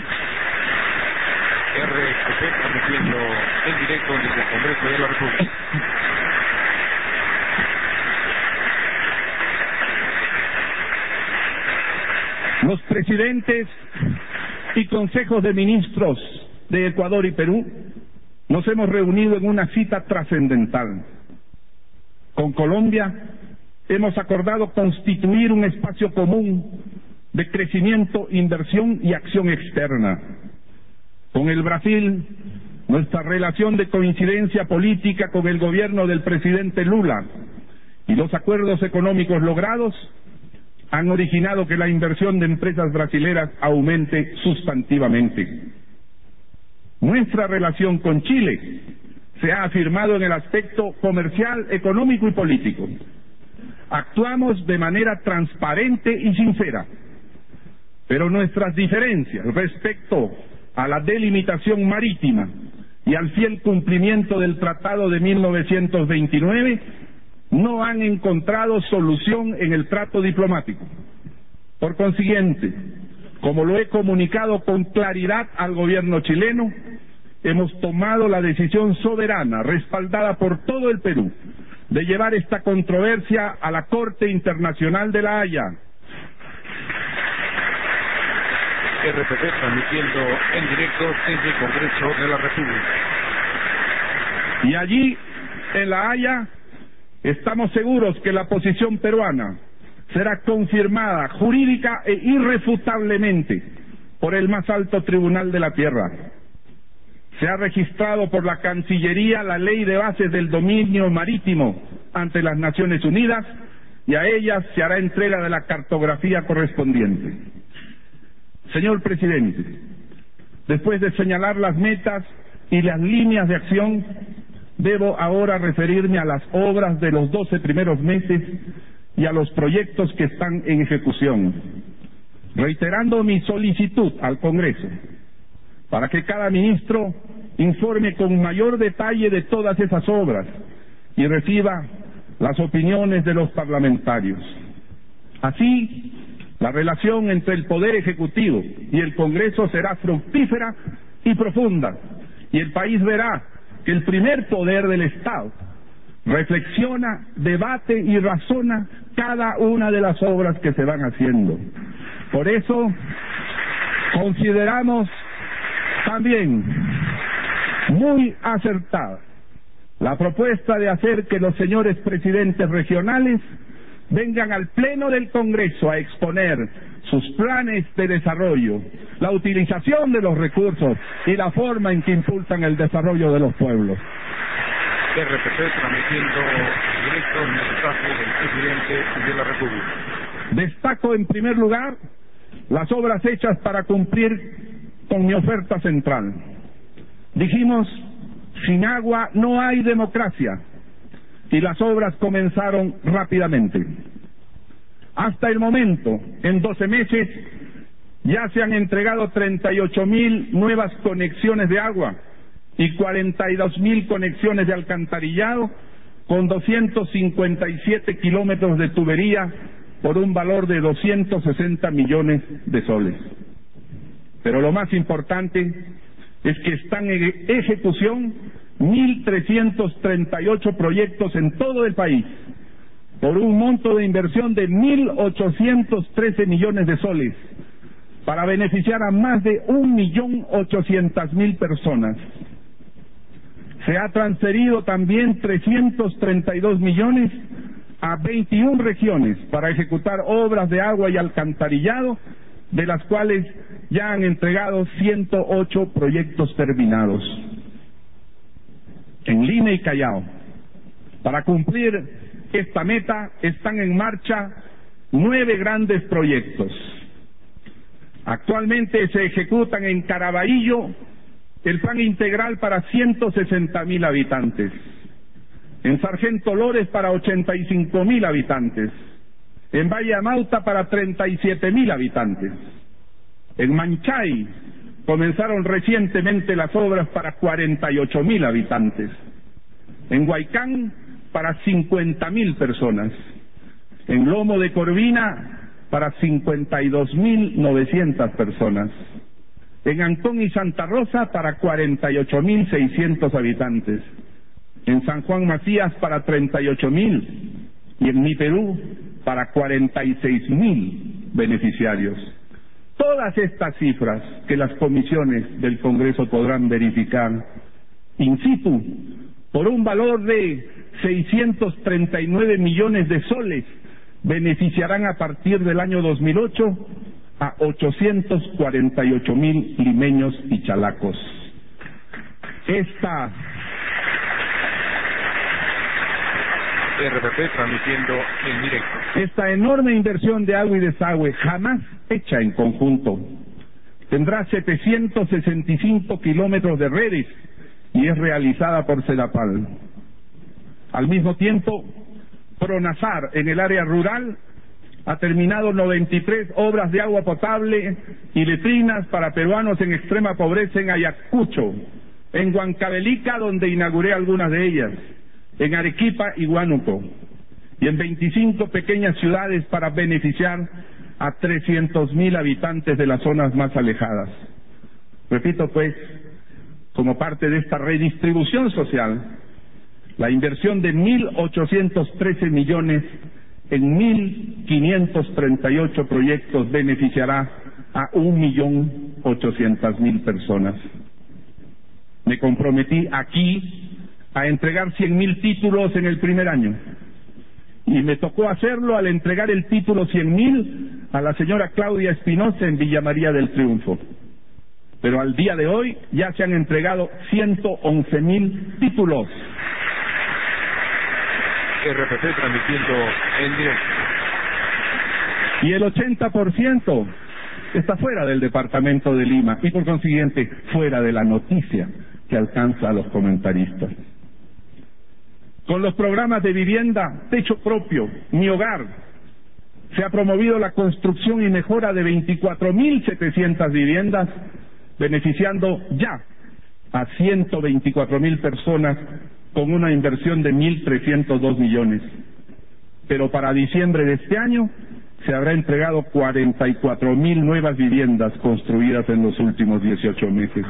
P P transmitiendo en directo desde el Congreso de la República. Los presidentes y consejos de ministros de Ecuador y Perú nos hemos reunido en una cita trascendental. Con Colombia hemos acordado constituir un espacio común de crecimiento, inversión y acción externa. Con el Brasil, nuestra relación de coincidencia política con el gobierno del presidente Lula y los acuerdos económicos logrados han originado que la inversión de empresas brasileras aumente sustantivamente. Nuestra relación con Chile se ha afirmado en el aspecto comercial, económico y político. Actuamos de manera transparente y sincera, pero nuestras diferencias respecto a la delimitación marítima y al fiel cumplimiento del Tratado de mil novecientos veintinueve no han encontrado solución en el trato diplomático. Por consiguiente, como lo he comunicado con claridad al gobierno chileno, hemos tomado la decisión soberana, respaldada por todo el Perú, de llevar esta controversia a la Corte Internacional de La Haya. R P P transmitiendo en directo desde el Congreso de la República. Y allí, en La Haya, estamos seguros que la posición peruana será confirmada jurídica e irrefutablemente por el más alto tribunal de la tierra. Se ha registrado por la Cancillería la Ley de Bases del Dominio Marítimo ante las Naciones Unidas y a ellas se hará entrega de la cartografía correspondiente. Señor Presidente, después de señalar las metas y las líneas de acción, debo ahora referirme a las obras de los doce primeros meses y a los proyectos que están en ejecución, reiterando mi solicitud al Congreso para que cada ministro informe con mayor detalle de todas esas obras y reciba las opiniones de los parlamentarios. Así, la relación entre el Poder Ejecutivo y el Congreso será fructífera y profunda, y el país verá que el primer poder del Estado reflexiona, debate y razona cada una de las obras que se van haciendo. Por eso, consideramos también muy acertada la propuesta de hacer que los señores presidentes regionales vengan al Pleno del Congreso a exponer sus planes de desarrollo, la utilización de los recursos y la forma en que impulsan el desarrollo de los pueblos. R P P transmitiendo directo el mensaje del presidente de la República. Destaco en primer lugar las obras hechas para cumplir con mi oferta central. Dijimos, sin agua no hay democracia, y las obras comenzaron rápidamente. Hasta el momento, en doce meses, ya se han entregado treinta y ocho mil nuevas conexiones de agua y cuarenta y dos mil conexiones de alcantarillado, con doscientos cincuenta y siete kilómetros de tubería por un valor de doscientos sesenta millones de soles. Pero lo más importante es que están en ejecución mil trescientos treinta y ocho proyectos en todo el país, por un monto de inversión de mil ochocientos trece millones de soles, para beneficiar a más de un millón ochocientas mil personas. Se ha transferido también trescientos treinta y dos millones a veintiuna regiones para ejecutar obras de agua y alcantarillado, de las cuales ya han entregado ciento ocho proyectos terminados. En Lima y Callao, para cumplir esta meta, están en marcha nueve grandes proyectos. Actualmente se ejecutan en Caraballo el plan integral para ciento sesenta mil habitantes, en Sargento Lores para ochenta y cinco mil habitantes, en Valle Amauta para treinta y siete mil habitantes. En Manchay comenzaron recientemente las obras para cuarenta y ocho mil habitantes. En Huaycán para cincuenta mil personas. En Lomo de Corvina para cincuenta y dos mil novecientas personas. En Ancón y Santa Rosa para cuarenta y ocho mil seiscientos habitantes. En San Juan Macías para treinta y ocho mil. Y en Mi Perú para cuarenta y seis mil beneficiarios. Todas estas cifras que las comisiones del Congreso podrán verificar in situ, por un valor de seiscientos treinta y nueve millones de soles, beneficiarán a partir del año dos mil ocho a ochocientos cuarenta y ocho mil limeños y chalacos. Esta R P P transmitiendo en directo. Esta enorme inversión de agua y desagüe, jamás hecha en conjunto, tendrá setecientos sesenta y cinco kilómetros de redes y es realizada por Sedapal. Al mismo tiempo, Pronasar, en el área rural, ha terminado noventa y tres obras de agua potable y letrinas para peruanos en extrema pobreza en Ayacucho, en Huancavelica, donde inauguré algunas de ellas, en Arequipa y Huánuco, y en veinticinco pequeñas ciudades para beneficiar a trescientos mil habitantes de las zonas más alejadas. Repito, pues, como parte de esta redistribución social, la inversión de mil ochocientos trece millones en mil quinientos treinta y ocho proyectos beneficiará a un millón ochocientas mil personas. Me comprometí aquí a entregar cien mil títulos en el primer año, y me tocó hacerlo al entregar el título cien mil a la señora Claudia Espinosa en Villa María del Triunfo. Pero al día de hoy ya se han entregado ciento once mil títulos. R P P transmitiendo en directo. Y el ochenta por ciento está fuera del departamento de Lima y por consiguiente fuera de la noticia que alcanza a los comentaristas. Con los programas de vivienda, techo propio, Mi Hogar, se ha promovido la construcción y mejora de veinticuatro mil setecientas viviendas, beneficiando ya a ciento veinticuatro mil personas con una inversión de mil trescientos dos millones. Pero para diciembre de este año se habrá entregado cuarenta y cuatro mil nuevas viviendas construidas en los últimos dieciocho meses.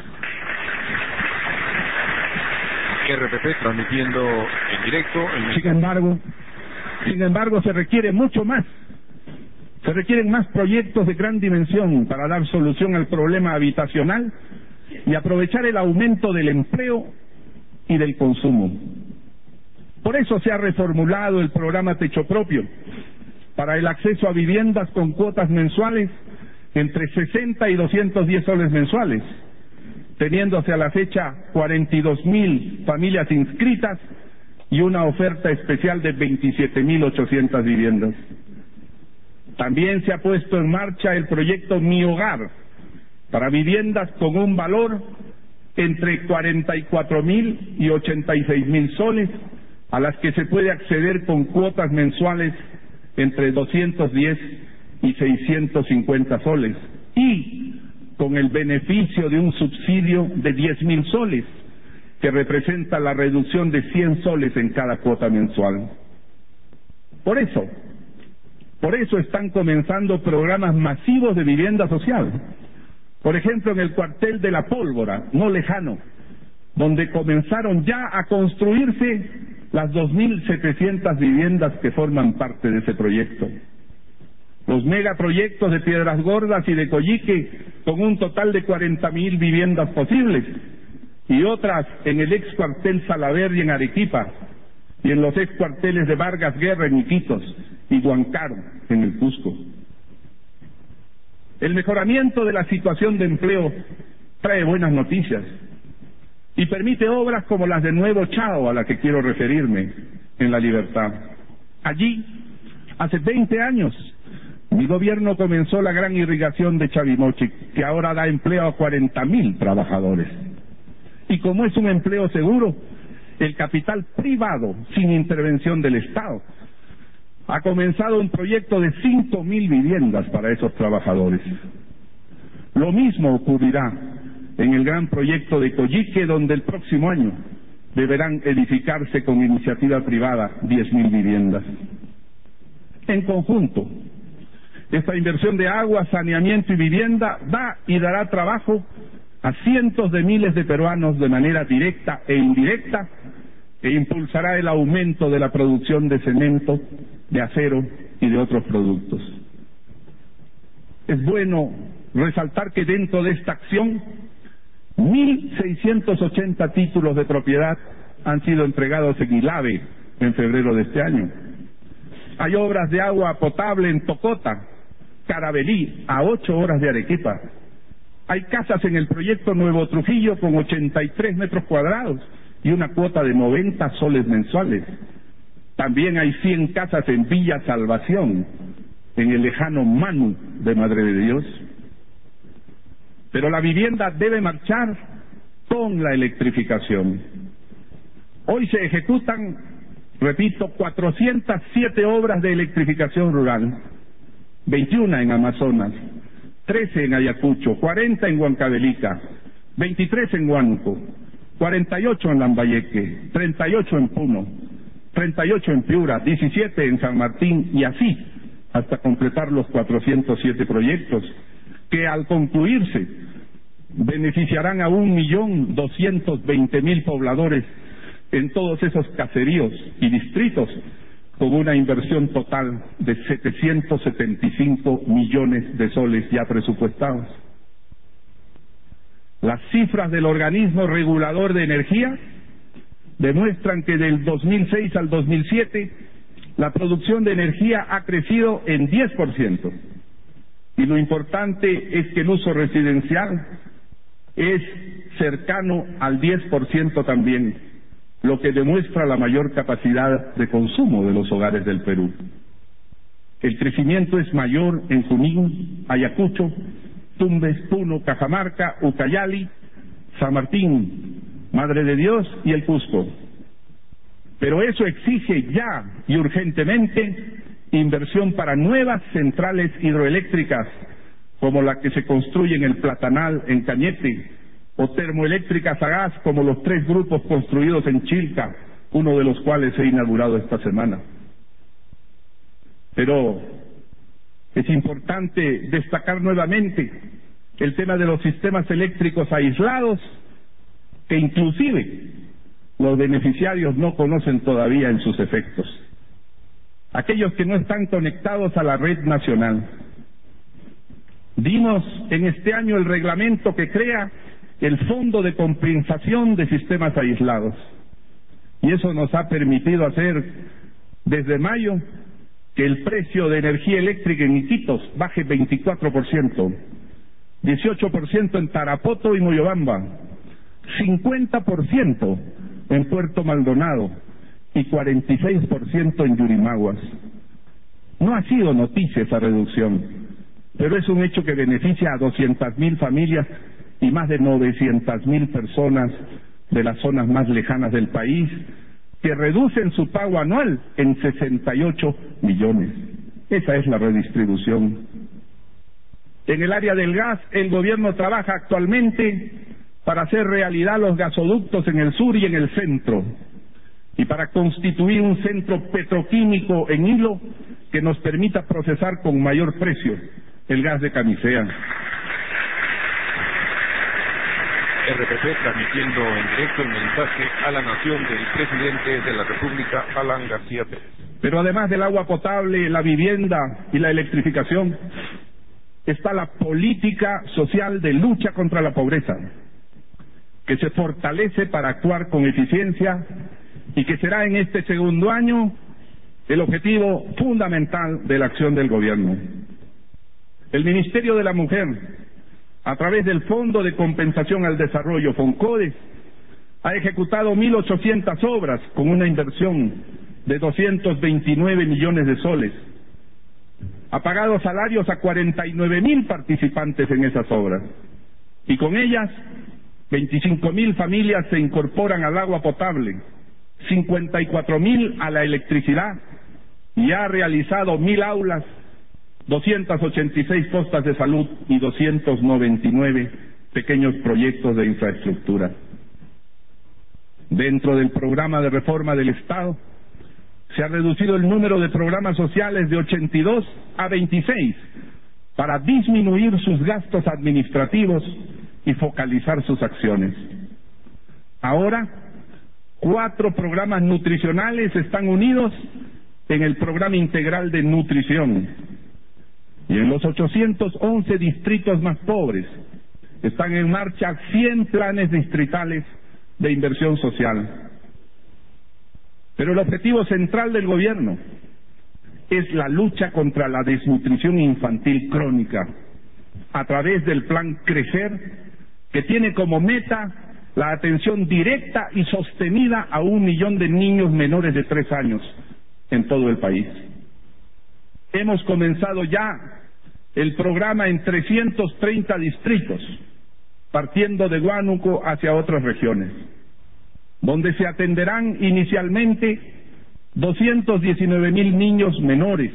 R P P transmitiendo en directo. En... Sin embargo, sin embargo, se requiere mucho más. Se requieren más proyectos de gran dimensión para dar solución al problema habitacional y aprovechar el aumento del empleo y del consumo. Por eso se ha reformulado el programa Techo Propio para el acceso a viviendas con cuotas mensuales entre sesenta y doscientos diez soles mensuales, teniendo hacia la fecha cuarenta y dos mil familias inscritas y una oferta especial de veintisiete mil ochocientas viviendas. También se ha puesto en marcha el proyecto Mi Hogar para viviendas con un valor entre cuarenta y cuatro mil y ochenta y seis mil soles, a las que se puede acceder con cuotas mensuales entre doscientos diez y seiscientos cincuenta soles, y con el beneficio de un subsidio de diez mil soles, que representa la reducción de cien soles en cada cuota mensual. Por eso, por eso están comenzando programas masivos de vivienda social. Por ejemplo, en el cuartel de La Pólvora, no lejano, donde comenzaron ya a construirse las dos mil setecientas viviendas que forman parte de ese proyecto. Los megaproyectos de Piedras Gordas y de Coyique, con un total de cuarenta mil viviendas posibles, y otras en el ex cuartel Salaverry en Arequipa, y en los ex cuarteles de Vargas Guerra en Iquitos y Huancayo en el Cusco. El mejoramiento de la situación de empleo trae buenas noticias y permite obras como las de Nuevo Chao, a la que quiero referirme, en La Libertad. Allí, hace veinte años, mi gobierno comenzó la gran irrigación de Chavimochic, que ahora da empleo a cuarenta mil trabajadores. Y como es un empleo seguro, el capital privado, sin intervención del Estado, ha comenzado un proyecto de cinco mil viviendas para esos trabajadores. Lo mismo ocurrirá en el gran proyecto de Coyique, donde el próximo año deberán edificarse con iniciativa privada diez mil viviendas. En conjunto, esta inversión de agua, saneamiento y vivienda da y dará trabajo a cientos de miles de peruanos de manera directa e indirecta, e impulsará el aumento de la producción de cemento, de acero y de otros productos. Es bueno resaltar que dentro de esta acción, mil seiscientos ochenta títulos de propiedad han sido entregados en Ilave en febrero de este año. Hay obras de agua potable en Tocota, Carabelí, a ocho horas de Arequipa. Hay casas en el proyecto Nuevo Trujillo con ochenta y tres metros cuadrados y una cuota de noventa soles mensuales. También hay cien casas en Villa Salvación, en el lejano Manu de Madre de Dios. Pero la vivienda debe marchar con la electrificación. Hoy se ejecutan, repito, cuatrocientas siete obras de electrificación rural, veintiuna en Amazonas, trece en Ayacucho, cuarenta en Huancavelica, veintitrés en Huánuco, cuarenta y ocho en Lambayeque, treinta y ocho en Puno, treinta y ocho en Piura, diecisiete en San Martín, y así hasta completar los cuatrocientos siete proyectos que al concluirse beneficiarán a un millón doscientos veinte mil pobladores en todos esos caseríos y distritos, con una inversión total de setecientos setenta y cinco millones de soles ya presupuestados. Las cifras del organismo regulador de energía demuestran que del dos mil seis al dos mil siete la producción de energía ha crecido en diez por ciento. Y lo importante es que el uso residencial es cercano al diez por ciento también, lo que demuestra la mayor capacidad de consumo de los hogares del Perú. El crecimiento es mayor en Junín, Ayacucho, Tumbes, Puno, Cajamarca, Ucayali, San Martín, Madre de Dios y el Cusco. Pero eso exige ya y urgentemente inversión para nuevas centrales hidroeléctricas, como la que se construye en el Platanal, en Cañete, o termoeléctricas a gas, como los tres grupos construidos en Chilca, uno de los cuales se ha inaugurado esta semana. Pero es importante destacar nuevamente el tema de los sistemas eléctricos aislados, que inclusive los beneficiarios no conocen todavía en sus efectos. Aquellos que no están conectados a la red nacional. Dimos en este año el reglamento que crea el Fondo de Compensación de Sistemas Aislados. Y eso nos ha permitido hacer, desde mayo, que el precio de energía eléctrica en Iquitos baje veinticuatro por ciento, dieciocho por ciento en Tarapoto y Moyobamba, cincuenta por ciento en Puerto Maldonado y cuarenta y seis por ciento en Yurimaguas. No ha sido noticia esa reducción, pero es un hecho que beneficia a doscientas mil familias y más de novecientas mil personas de las zonas más lejanas del país, que reducen su pago anual en sesenta y ocho millones. Esa es la redistribución. En el área del gas, el gobierno trabaja actualmente para hacer realidad los gasoductos en el sur y en el centro, y para constituir un centro petroquímico en Hilo que nos permita procesar con mayor precio el gas de Camisea. R P P transmitiendo en directo el mensaje a la nación del presidente de la República, Alan García Pérez. Pero además del agua potable, la vivienda y la electrificación, está la política social de lucha contra la pobreza, que se fortalece para actuar con eficiencia y que será en este segundo año el objetivo fundamental de la acción del gobierno. El Ministerio de la Mujer, a través del Fondo de Compensación al Desarrollo, FONCODES, ha ejecutado mil ochocientas obras con una inversión de doscientos veintinueve millones de soles. Ha pagado salarios a cuarenta y nueve mil participantes en esas obras. Y con ellas, veinticinco mil familias se incorporan al agua potable, cincuenta y cuatro mil a la electricidad, y ha realizado mil aulas, doscientas ochenta y seis postas de salud y doscientos noventa y nueve pequeños proyectos de infraestructura. Dentro del programa de reforma del Estado, se ha reducido el número de programas sociales de ochenta y dos a veintiséis para disminuir sus gastos administrativos y focalizar sus acciones. Ahora, cuatro programas nutricionales están unidos en el Programa Integral de Nutrición. Y en los ochocientos once distritos más pobres están en marcha cien planes distritales de inversión social. Pero el objetivo central del gobierno es la lucha contra la desnutrición infantil crónica, a través del plan Crecer, que tiene como meta la atención directa y sostenida a un millón de niños menores de tres años en todo el país. Hemos comenzado ya el programa en trescientos treinta distritos, partiendo de Huánuco hacia otras regiones, donde se atenderán inicialmente doscientos diecinueve mil niños menores.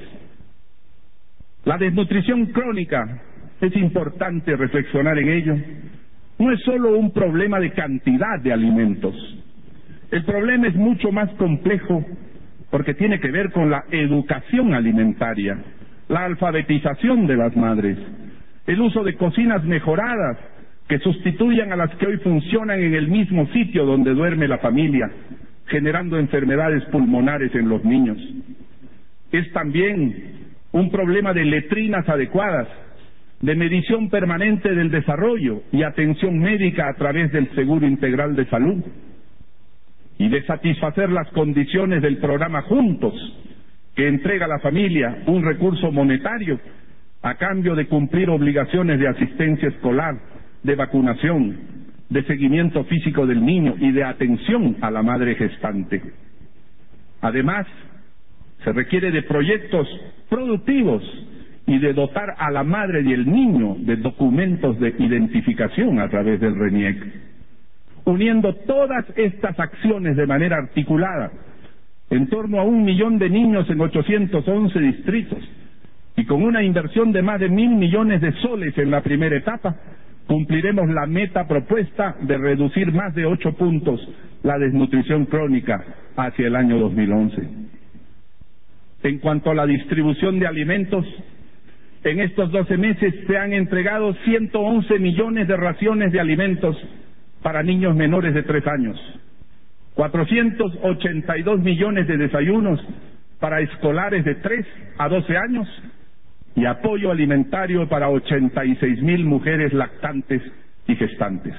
La desnutrición crónica, es importante reflexionar en ello, no es solo un problema de cantidad de alimentos. El problema es mucho más complejo porque tiene que ver con la educación alimentaria, la alfabetización de las madres, el uso de cocinas mejoradas que sustituyan a las que hoy funcionan en el mismo sitio donde duerme la familia, generando enfermedades pulmonares en los niños. Es también un problema de letrinas adecuadas, de medición permanente del desarrollo y atención médica a través del Seguro Integral de Salud, y de satisfacer las condiciones del programa Juntos, que entrega a la familia un recurso monetario a cambio de cumplir obligaciones de asistencia escolar, de vacunación, de seguimiento físico del niño y de atención a la madre gestante. Además, se requiere de proyectos productivos y de dotar a la madre y el niño de documentos de identificación a través del RENIEC. Uniendo todas estas acciones de manera articulada, en torno a un millón de niños en ochocientos once distritos, y con una inversión de más de mil millones de soles en la primera etapa, cumpliremos la meta propuesta de reducir más de ocho puntos la desnutrición crónica hacia el año dos mil once. En cuanto a la distribución de alimentos, en estos doce meses se han entregado ciento once millones de raciones de alimentos para niños menores de tres años, cuatrocientos ochenta y dos millones de desayunos para escolares de tres a doce años y apoyo alimentario para ochenta y seis mil mujeres lactantes y gestantes.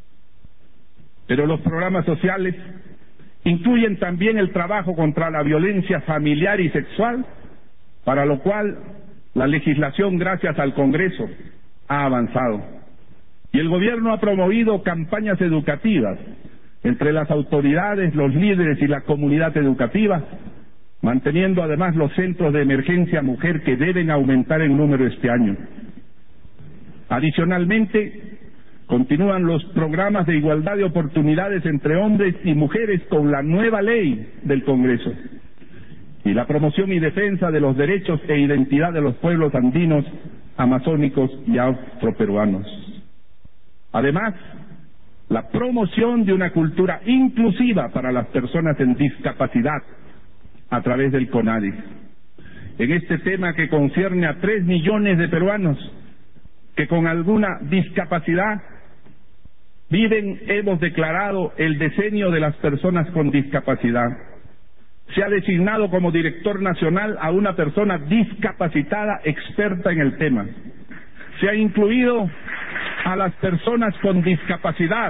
Pero los programas sociales incluyen también el trabajo contra la violencia familiar y sexual, para lo cual la legislación, gracias al Congreso, ha avanzado. Y el gobierno ha promovido campañas educativas entre las autoridades, los líderes y la comunidad educativa, manteniendo además los centros de emergencia mujer que deben aumentar en número este año. Adicionalmente, continúan los programas de igualdad de oportunidades entre hombres y mujeres con la nueva ley del Congreso y la promoción y defensa de los derechos e identidad de los pueblos andinos, amazónicos y afroperuanos. Además, la promoción de una cultura inclusiva para las personas en discapacidad a través del CONADIS. En este tema que concierne a tres millones de peruanos que con alguna discapacidad viven, hemos declarado el decenio de las personas con discapacidad. Se ha designado como director nacional a una persona discapacitada experta en el tema. Se ha incluido a las personas con discapacidad.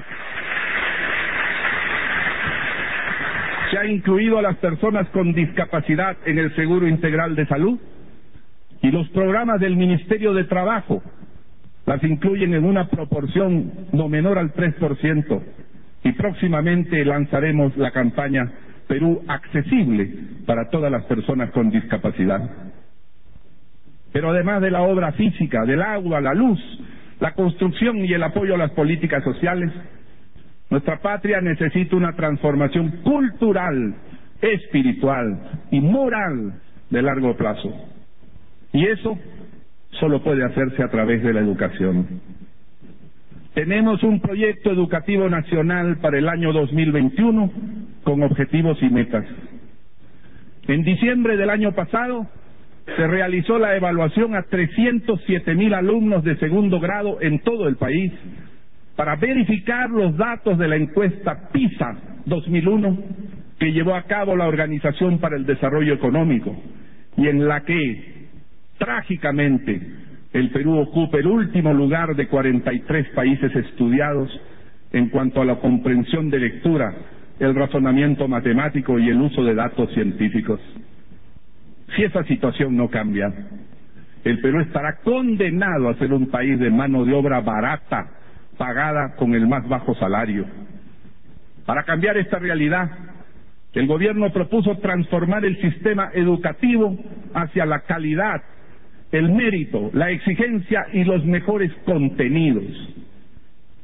Se ha incluido a las personas con discapacidad en el Seguro Integral de Salud, y los programas del Ministerio de Trabajo las incluyen en una proporción no menor al tres por ciento, y próximamente lanzaremos la campaña Perú Accesible para todas las personas con discapacidad. Pero además de la obra física, del agua, la luz, la construcción y el apoyo a las políticas sociales, nuestra patria necesita una transformación cultural, espiritual y moral de largo plazo. Y eso solo puede hacerse a través de la educación. Tenemos un proyecto educativo nacional para el año dos mil veintiuno con objetivos y metas. En diciembre del año pasado se realizó la evaluación a trescientos siete mil alumnos de segundo grado en todo el país para verificar los datos de la encuesta PISA dos mil uno que llevó a cabo la Organización para el Desarrollo Económico, y en la que, trágicamente, el Perú ocupa el último lugar de cuarenta y tres países estudiados en cuanto a la comprensión de lectura, el razonamiento matemático y el uso de datos científicos. Si esa situación no cambia, el Perú estará condenado a ser un país de mano de obra barata, pagada con el más bajo salario. Para cambiar esta realidad, el gobierno propuso transformar el sistema educativo hacia la calidad, el mérito, la exigencia y los mejores contenidos.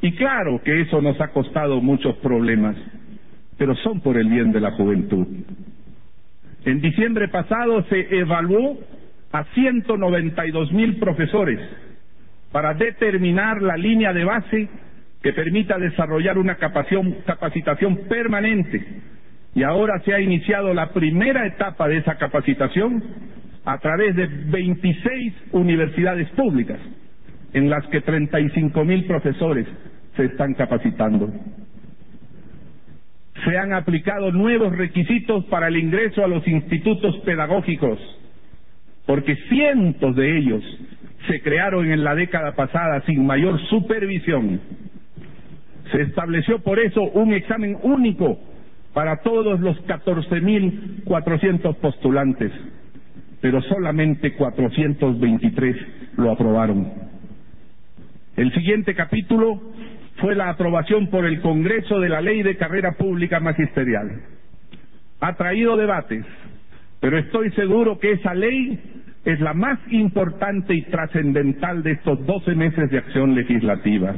Y claro que eso nos ha costado muchos problemas, pero son por el bien de la juventud. En diciembre pasado se evaluó a ciento noventa y dos mil profesores para determinar la línea de base que permita desarrollar una capacitación permanente. Y ahora se ha iniciado la primera etapa de esa capacitación a través de veintiséis universidades públicas, en las que treinta y cinco mil profesores se están capacitando. Se han aplicado nuevos requisitos para el ingreso a los institutos pedagógicos, porque cientos de ellos se crearon en la década pasada sin mayor supervisión. Se estableció por eso un examen único para todos los catorce mil cuatrocientos postulantes, pero solamente cuatrocientos veintitrés lo aprobaron. El siguiente capítulo fue la aprobación por el Congreso de la Ley de Carrera Pública Magisterial. Ha traído debates, pero estoy seguro que esa ley es la más importante y trascendental de estos doce meses de acción legislativa.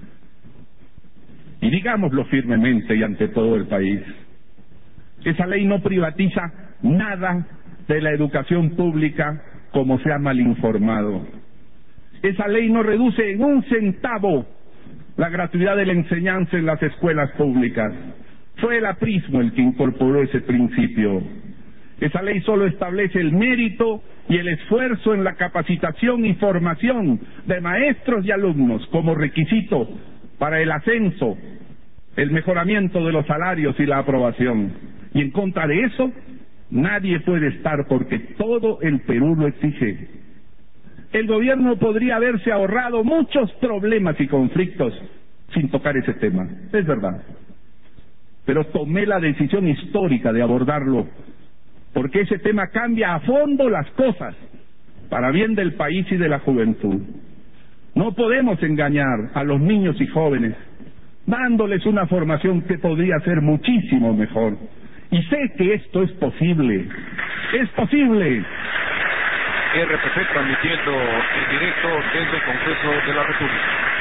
Y digámoslo firmemente y ante todo el país, esa ley no privatiza nada de la educación pública como se ha mal informado. Esa ley no reduce en un centavo la gratuidad de la enseñanza en las escuelas públicas. Fue el aprismo el que incorporó ese principio. Esa ley solo establece el mérito y el esfuerzo en la capacitación y formación de maestros y alumnos como requisito para el ascenso, el mejoramiento de los salarios y la aprobación. Y en contra de eso, nadie puede estar porque todo el Perú lo exige. El gobierno podría haberse ahorrado muchos problemas y conflictos sin tocar ese tema, es verdad. Pero tomé la decisión histórica de abordarlo, porque ese tema cambia a fondo las cosas, para bien del país y de la juventud. No podemos engañar a los niños y jóvenes, dándoles una formación que podría ser muchísimo mejor. Y sé que esto es posible, es posible. R P P transmitiendo en directo desde el Congreso de la República.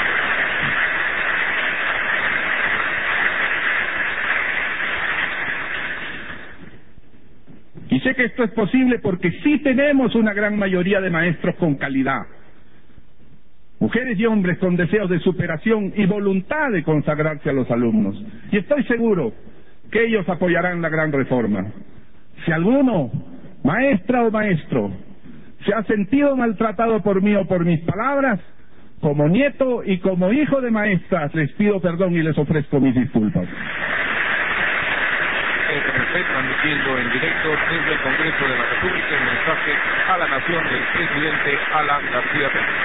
Y sé que esto es posible porque sí tenemos una gran mayoría de maestros con calidad, mujeres y hombres con deseos de superación y voluntad de consagrarse a los alumnos. Y estoy seguro que ellos apoyarán la gran reforma. Si alguno, maestra o maestro, se ha sentido maltratado por mí o por mis palabras, como nieto y como hijo de maestras, les pido perdón y les ofrezco mis disculpas. R P P transmitiendo en directo desde el Congreso de la República el mensaje a la nación del presidente Alan García Pérez.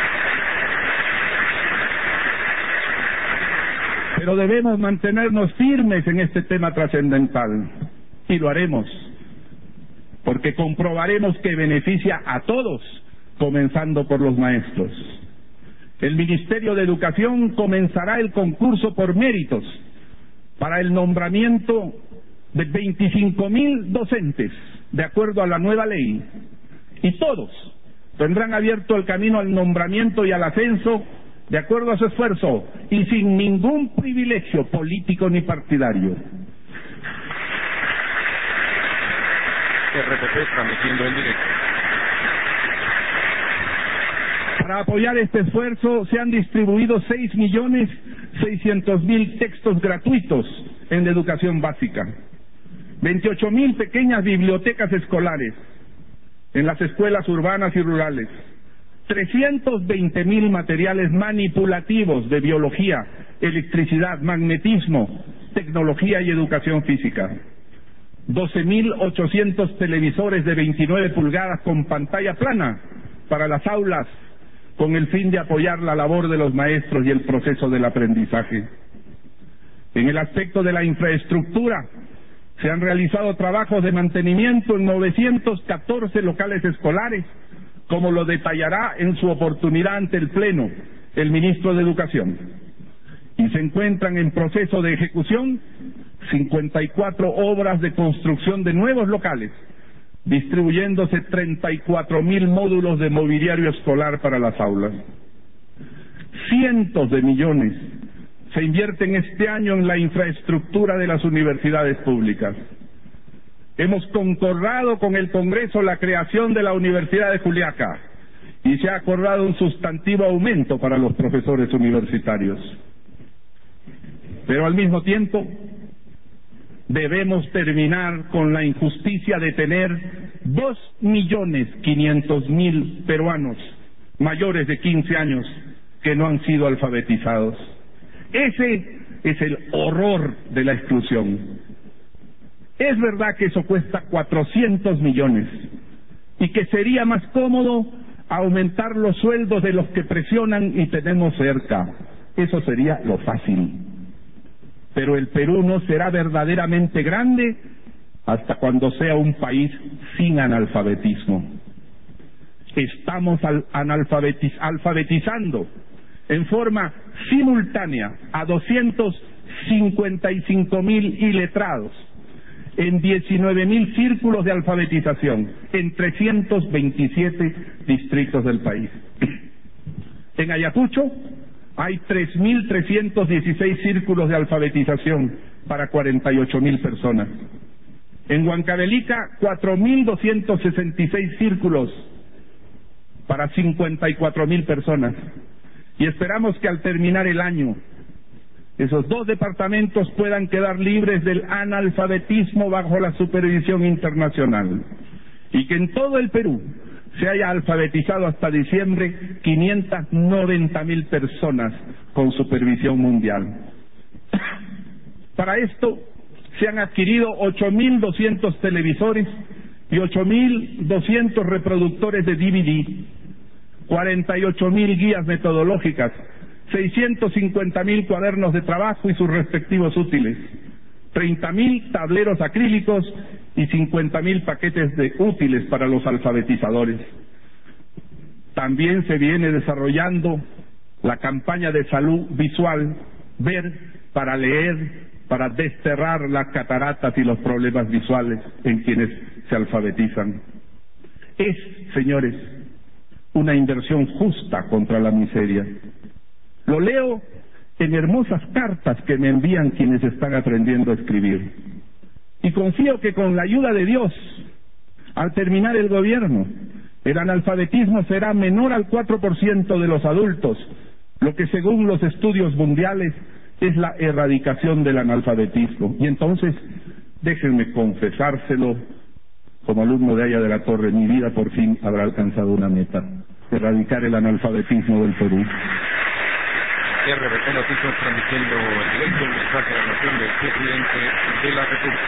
Pero debemos mantenernos firmes en este tema trascendental, y lo haremos, porque comprobaremos que beneficia a todos, comenzando por los maestros. El Ministerio de Educación comenzará el concurso por méritos para el nombramiento de veinticinco mil docentes, de acuerdo a la nueva ley, y todos tendrán abierto el camino al nombramiento y al ascenso de acuerdo a su esfuerzo y sin ningún privilegio político ni partidario. R P P transmitiendo en directo. Para apoyar este esfuerzo se han distribuido seis millones seiscientos mil textos gratuitos en la educación básica, veintiocho mil pequeñas bibliotecas escolares en las escuelas urbanas y rurales, trescientos veinte mil materiales manipulativos de biología, electricidad, magnetismo, tecnología y educación física, doce mil ochocientos televisores de veintinueve pulgadas con pantalla plana para las aulas, con el fin de apoyar la labor de los maestros y el proceso del aprendizaje. En el aspecto de la infraestructura, se han realizado trabajos de mantenimiento en novecientos catorce locales escolares, como lo detallará en su oportunidad ante el Pleno el ministro de Educación. Y se encuentran en proceso de ejecución cincuenta y cuatro obras de construcción de nuevos locales, distribuyéndose treinta y cuatro mil módulos de mobiliario escolar para las aulas. Cientos de millones se invierten este año en la infraestructura de las universidades públicas. Hemos concordado con el Congreso la creación de la Universidad de Juliaca y se ha acordado un sustantivo aumento para los profesores universitarios. Pero al mismo tiempo debemos terminar con la injusticia de tener dos millones quinientos mil peruanos mayores de quince años que no han sido alfabetizados. Ese es el horror de la exclusión. Es verdad que eso cuesta cuatrocientos millones y que sería más cómodo aumentar los sueldos de los que presionan y tenemos cerca. Eso sería lo fácil. Pero el Perú no será verdaderamente grande hasta cuando sea un país sin analfabetismo. Estamos al analfabetiz alfabetizando en forma simultánea a doscientos cincuenta y cinco mil iletrados en diecinueve mil círculos de alfabetización en trescientos veintisiete distritos del país. En Ayacucho hay tres mil trescientos dieciséis círculos de alfabetización para cuarenta y ocho mil personas. En Huancavelica, cuatro mil doscientos sesenta y seis círculos para cincuenta y cuatro mil personas. Y esperamos que al terminar el año, esos dos departamentos puedan quedar libres del analfabetismo bajo la supervisión internacional. Y que en todo el Perú se haya alfabetizado hasta diciembre quinientas noventa mil personas con supervisión mundial. Para esto se han adquirido ocho mil doscientos televisores y ocho mil doscientos reproductores de D V D, cuarenta y ocho mil guías metodológicas, seiscientos cincuenta mil cuadernos de trabajo y sus respectivos útiles, treinta mil tableros acrílicos y cincuenta mil paquetes de útiles para los alfabetizadores. También se viene desarrollando la campaña de salud visual, ver para leer, para desterrar las cataratas y los problemas visuales en quienes se alfabetizan. Es, señores, una inversión justa contra la miseria. Lo leo en hermosas cartas que me envían quienes están aprendiendo a escribir. Y confío que con la ayuda de Dios, al terminar el gobierno, el analfabetismo será menor al cuatro por ciento de los adultos, lo que según los estudios mundiales es la erradicación del analfabetismo. Y entonces, déjenme confesárselo, como alumno de Haya de la Torre, mi vida por fin habrá alcanzado una meta: erradicar el analfabetismo del Perú. R B P Noticias transmitiendo en directo el mensaje de la nación del presidente de la República.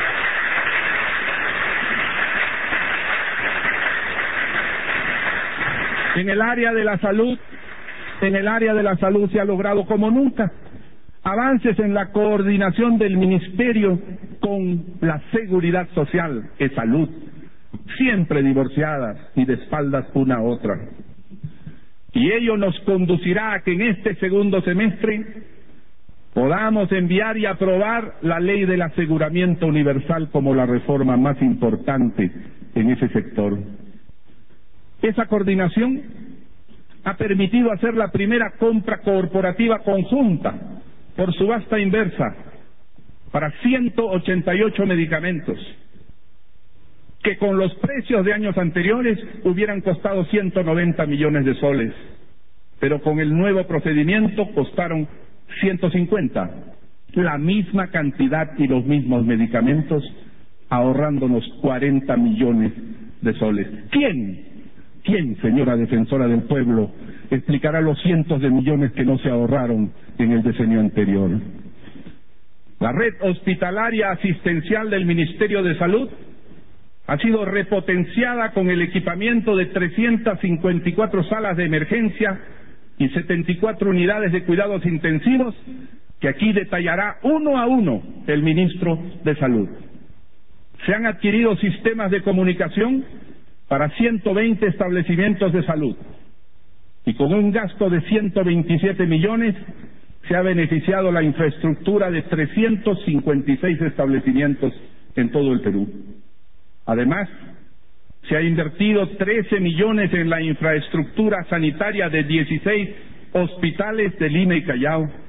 En el área de la salud, en el área de la salud se ha logrado como nunca avances en la coordinación del ministerio con la seguridad social y salud, siempre divorciadas y de espaldas una a otra. Y ello nos conducirá a que en este segundo semestre podamos enviar y aprobar la ley del aseguramiento universal como la reforma más importante en ese sector. Esa coordinación ha permitido hacer la primera compra corporativa conjunta por subasta inversa para ciento ochenta y ocho medicamentos que con los precios de años anteriores hubieran costado ciento noventa millones de soles, pero con el nuevo procedimiento costaron ciento cincuenta, la misma cantidad y los mismos medicamentos, ahorrándonos cuarenta millones de soles. ¿Quién? ¿Quién, señora defensora del pueblo, explicará los cientos de millones que no se ahorraron en el decenio anterior? La red hospitalaria asistencial del Ministerio de Salud ha sido repotenciada con el equipamiento de trescientas cincuenta y cuatro salas de emergencia y setenta y cuatro unidades de cuidados intensivos, que aquí detallará uno a uno el ministro de Salud. Se han adquirido sistemas de comunicación para ciento veinte establecimientos de salud y con un gasto de ciento veintisiete millones se ha beneficiado la infraestructura de trescientos cincuenta y seis establecimientos en todo el Perú. Además, se ha invertido trece millones en la infraestructura sanitaria de dieciséis hospitales de Lima y Callao,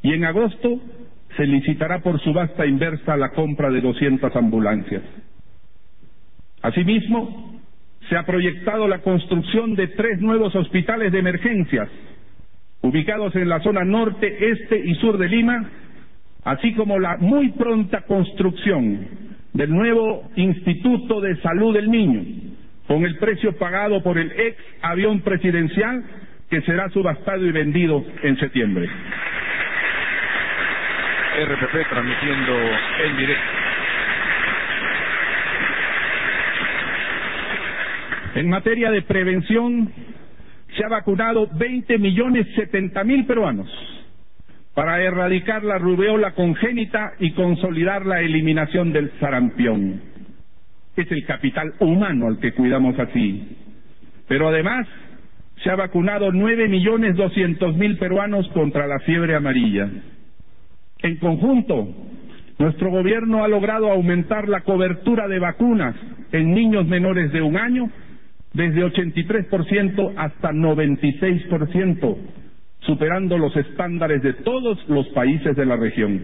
y en agosto se licitará por subasta inversa la compra de doscientas ambulancias. Asimismo, se ha proyectado la construcción de tres nuevos hospitales de emergencias, ubicados en la zona norte, este y sur de Lima, así como la muy pronta construcción del nuevo Instituto de Salud del Niño, con el precio pagado por el ex avión presidencial, que será subastado y vendido en septiembre. R P P transmitiendo en directo. En materia de prevención, se ha vacunado veinte millones setenta mil peruanos para erradicar la rubeola congénita y consolidar la eliminación del sarampión. Es el capital humano al que cuidamos así. Pero además, se ha vacunado nueve millones doscientos mil peruanos contra la fiebre amarilla. En conjunto, nuestro gobierno ha logrado aumentar la cobertura de vacunas en niños menores de un año desde ochenta y tres por ciento hasta noventa y seis por ciento, superando los estándares de todos los países de la región.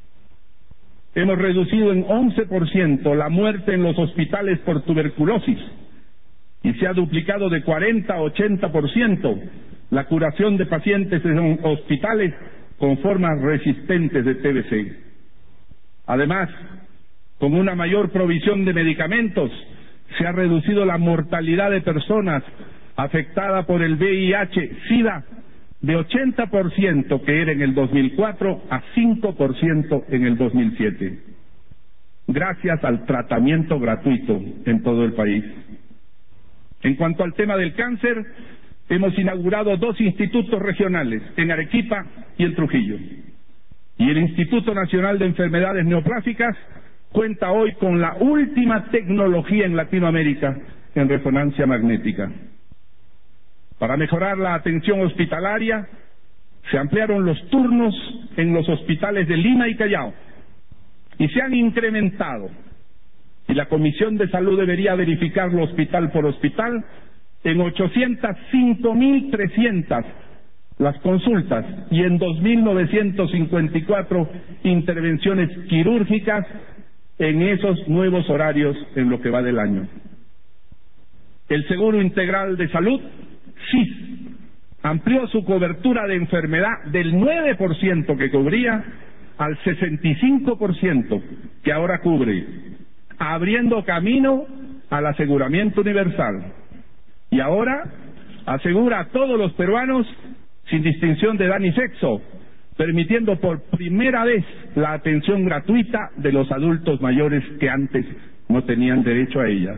Hemos reducido en once por ciento la muerte en los hospitales por tuberculosis y se ha duplicado de cuarenta a ochenta por ciento la curación de pacientes en hospitales con formas resistentes de T B C. Además, con una mayor provisión de medicamentos, se ha reducido la mortalidad de personas afectadas por el V I H SIDA de ochenta por ciento, que era en el dos mil cuatro, a cinco por ciento en el dos mil siete, gracias al tratamiento gratuito en todo el país. En cuanto al tema del cáncer, hemos inaugurado dos institutos regionales, en Arequipa y en Trujillo. Y el Instituto Nacional de Enfermedades Neoplásicas cuenta hoy con la última tecnología en Latinoamérica en resonancia magnética. Para mejorar la atención hospitalaria, se ampliaron los turnos en los hospitales de Lima y Callao y se han incrementado, y la Comisión de Salud debería verificarlo hospital por hospital, en ochocientas cinco mil trescientas las consultas y en dos mil novecientos cincuenta y cuatro intervenciones quirúrgicas en esos nuevos horarios en lo que va del año. El Seguro Integral de Salud, S I S, amplió su cobertura de enfermedad del nueve por ciento que cubría al sesenta y cinco por ciento que ahora cubre, abriendo camino al aseguramiento universal. Y ahora asegura a todos los peruanos sin distinción de edad ni sexo, permitiendo por primera vez la atención gratuita de los adultos mayores que antes no tenían derecho a ella.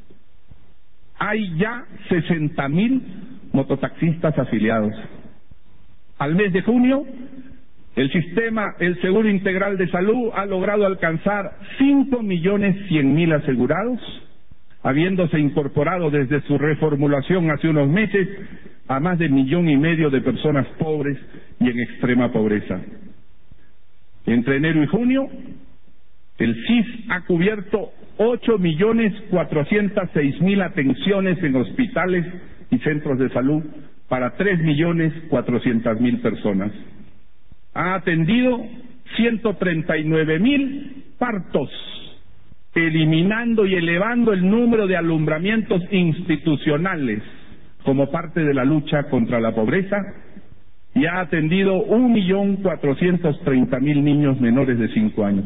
Hay ya sesenta mil mototaxistas afiliados. Al mes de junio, el sistema, el Seguro Integral de Salud ha logrado alcanzar cinco millones cien mil asegurados, habiéndose incorporado desde su reformulación hace unos meses a más de millón y medio de personas pobres y en extrema pobreza. Entre enero y junio, el S I S ha cubierto ocho millones cuatrocientos seis mil atenciones en hospitales y centros de salud para tres millones cuatrocientas mil personas. Ha atendido ciento treinta y nueve mil partos, eliminando y elevando el número de alumbramientos institucionales como parte de la lucha contra la pobreza, y ha atendido un millón cuatrocientos treinta mil niños menores de cinco años.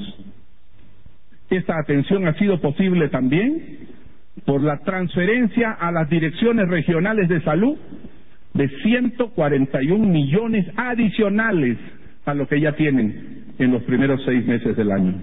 Esta atención ha sido posible también por la transferencia a las direcciones regionales de salud de ciento cuarenta y un millones adicionales a lo que ya tienen en los primeros seis meses del año.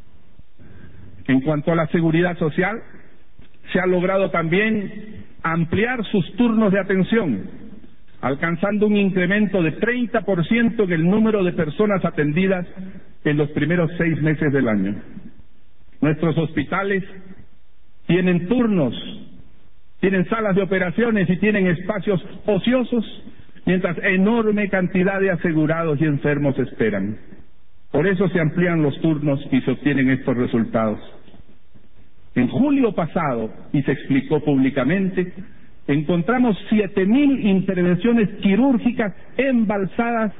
En cuanto a la seguridad social, se ha logrado también ampliar sus turnos de atención, alcanzando un incremento de treinta por ciento en el número de personas atendidas en los primeros seis meses del año. Nuestros hospitales tienen turnos, tienen salas de operaciones y tienen espacios ociosos, mientras enorme cantidad de asegurados y enfermos esperan. Por eso se amplían los turnos y se obtienen estos resultados. En julio pasado, y se explicó públicamente, encontramos siete mil intervenciones quirúrgicas embalsadas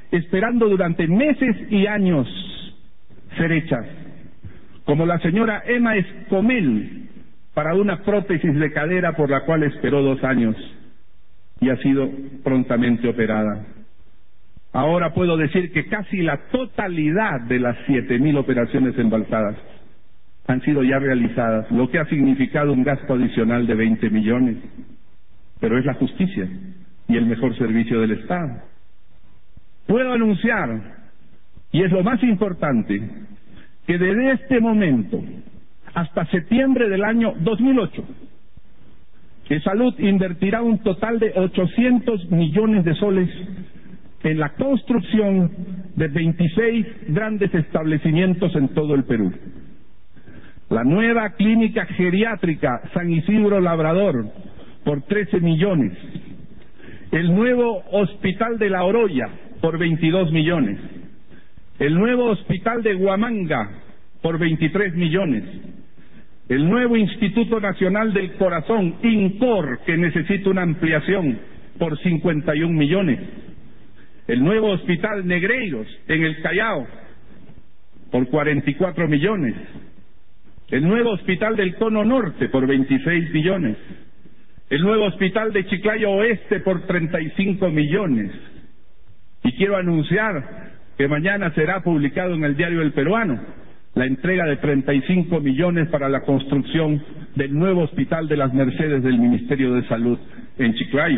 esperando durante meses y años ser hechas, como la señora Emma Escomel para una prótesis de cadera por la cual esperó dos años y ha sido prontamente operada. Ahora puedo decir que casi la totalidad de las siete mil operaciones embalsadas han sido ya realizadas, lo que ha significado un gasto adicional de veinte millones. Pero es la justicia y el mejor servicio del Estado. Puedo anunciar, y es lo más importante, que desde este momento hasta septiembre del año dos mil ocho, que Salud invertirá un total de ochocientos millones de soles en la construcción de veintiséis grandes establecimientos en todo el Perú. La nueva clínica geriátrica San Isidro Labrador por trece millones. El nuevo hospital de La Oroya por veintidós millones. El nuevo hospital de Huamanga por veintitrés millones. El nuevo Instituto Nacional del Corazón, INCOR, que necesita una ampliación por cincuenta y un millones. El nuevo Hospital Negreiros en el Callao por cuarenta y cuatro millones. El nuevo Hospital del Cono Norte por veintiséis millones. El nuevo Hospital de Chiclayo Oeste por treinta y cinco millones. Y quiero anunciar que mañana será publicado en el Diario El Peruano la entrega de treinta y cinco millones para la construcción del nuevo Hospital de las Mercedes del Ministerio de Salud en Chiclayo.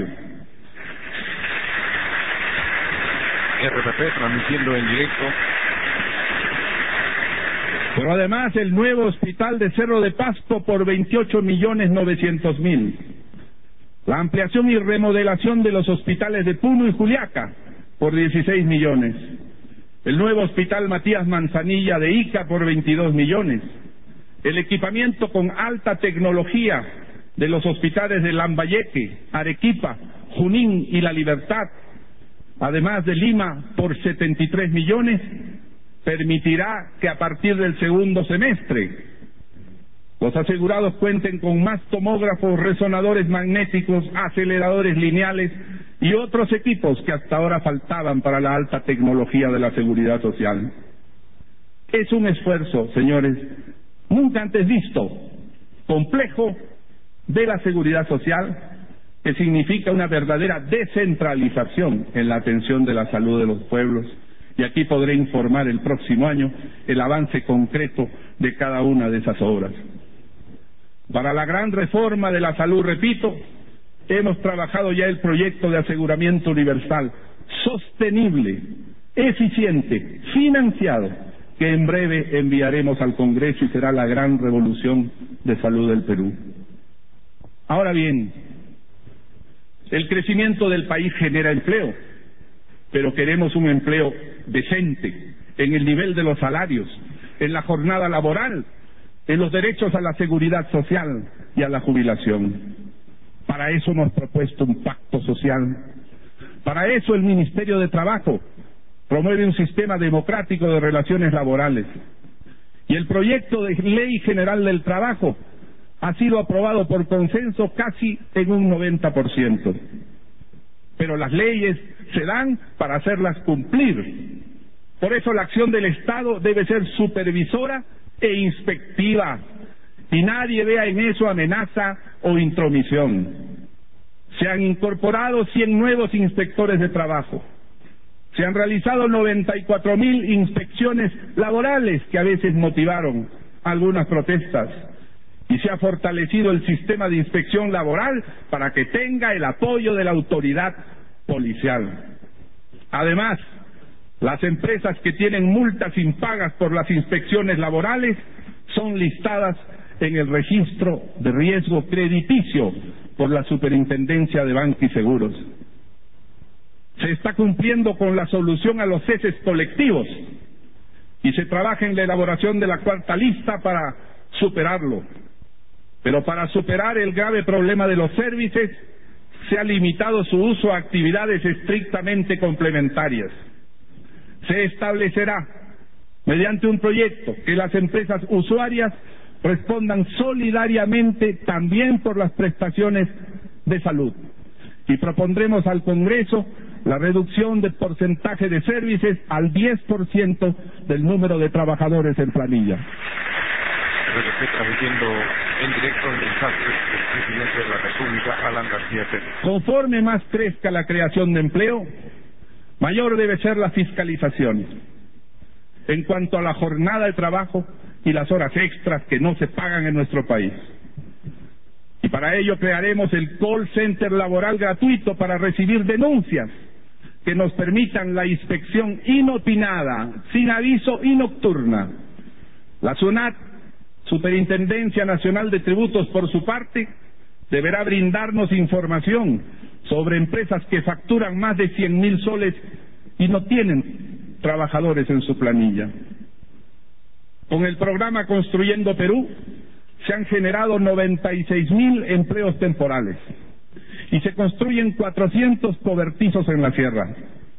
R P P transmitiendo en directo. Pero además el nuevo Hospital de Cerro de Pasco por veintiocho millones novecientos mil. La ampliación y remodelación de los hospitales de Puno y Juliaca por dieciséis millones. El nuevo Hospital Matías Manzanilla de Ica por veintidós millones. El equipamiento con alta tecnología de los hospitales de Lambayeque, Arequipa, Junín y La Libertad, además de Lima por setenta y tres millones, permitirá que a partir del segundo semestre los asegurados cuenten con más tomógrafos, resonadores magnéticos, aceleradores lineales y otros equipos que hasta ahora faltaban para la alta tecnología de la seguridad social. Es un esfuerzo, señores, nunca antes visto, complejo, de la seguridad social, que significa una verdadera descentralización en la atención de la salud de los pueblos. Y aquí podré informar el próximo año el avance concreto de cada una de esas obras. Para la gran reforma de la salud, repito, hemos trabajado ya el proyecto de aseguramiento universal, sostenible, eficiente, financiado, que en breve enviaremos al Congreso y será la gran revolución de salud del Perú. Ahora bien, el crecimiento del país genera empleo, pero queremos un empleo decente, en el nivel de los salarios, en la jornada laboral, en los derechos a la seguridad social y a la jubilación. Para eso hemos propuesto un pacto social. Para eso el Ministerio de Trabajo promueve un sistema democrático de relaciones laborales. Y el proyecto de Ley General del Trabajo ha sido aprobado por consenso casi en un noventa por ciento. Pero las leyes se dan para hacerlas cumplir. Por eso la acción del Estado debe ser supervisora e inspectiva, y nadie vea en eso amenaza o intromisión. Se han incorporado cien nuevos inspectores de trabajo. Se han realizado noventa y cuatro mil inspecciones laborales que a veces motivaron algunas protestas. Y se ha fortalecido el sistema de inspección laboral para que tenga el apoyo de la autoridad policial. Además, las empresas que tienen multas impagas por las inspecciones laborales son listadas en el registro de riesgo crediticio por la Superintendencia de Banca y Seguros. Se está cumpliendo con la solución a los ceses colectivos y se trabaja en la elaboración de la cuarta lista para superarlo. Pero para superar el grave problema de los servicios se ha limitado su uso a actividades estrictamente complementarias. Se establecerá, mediante un proyecto, que las empresas usuarias respondan solidariamente también por las prestaciones de salud. Y propondremos al Congreso la reducción del porcentaje de servicios al diez por ciento del número de trabajadores en planilla. Transmitiendo en directo el mensaje del presidente de la República, Alan García Pérez. Conforme más crezca la creación de empleo, mayor debe ser la fiscalización en cuanto a la jornada de trabajo y las horas extras que no se pagan en nuestro país. Y para ello crearemos el call center laboral gratuito para recibir denuncias que nos permitan la inspección inopinada, sin aviso y nocturna. La SUNAT, Superintendencia Nacional de Tributos, por su parte, deberá brindarnos información sobre empresas que facturan más de cien mil soles y no tienen trabajadores en su planilla. Con el programa Construyendo Perú se han generado noventa y seis mil empleos temporales y se construyen cuatrocientos cobertizos en la sierra.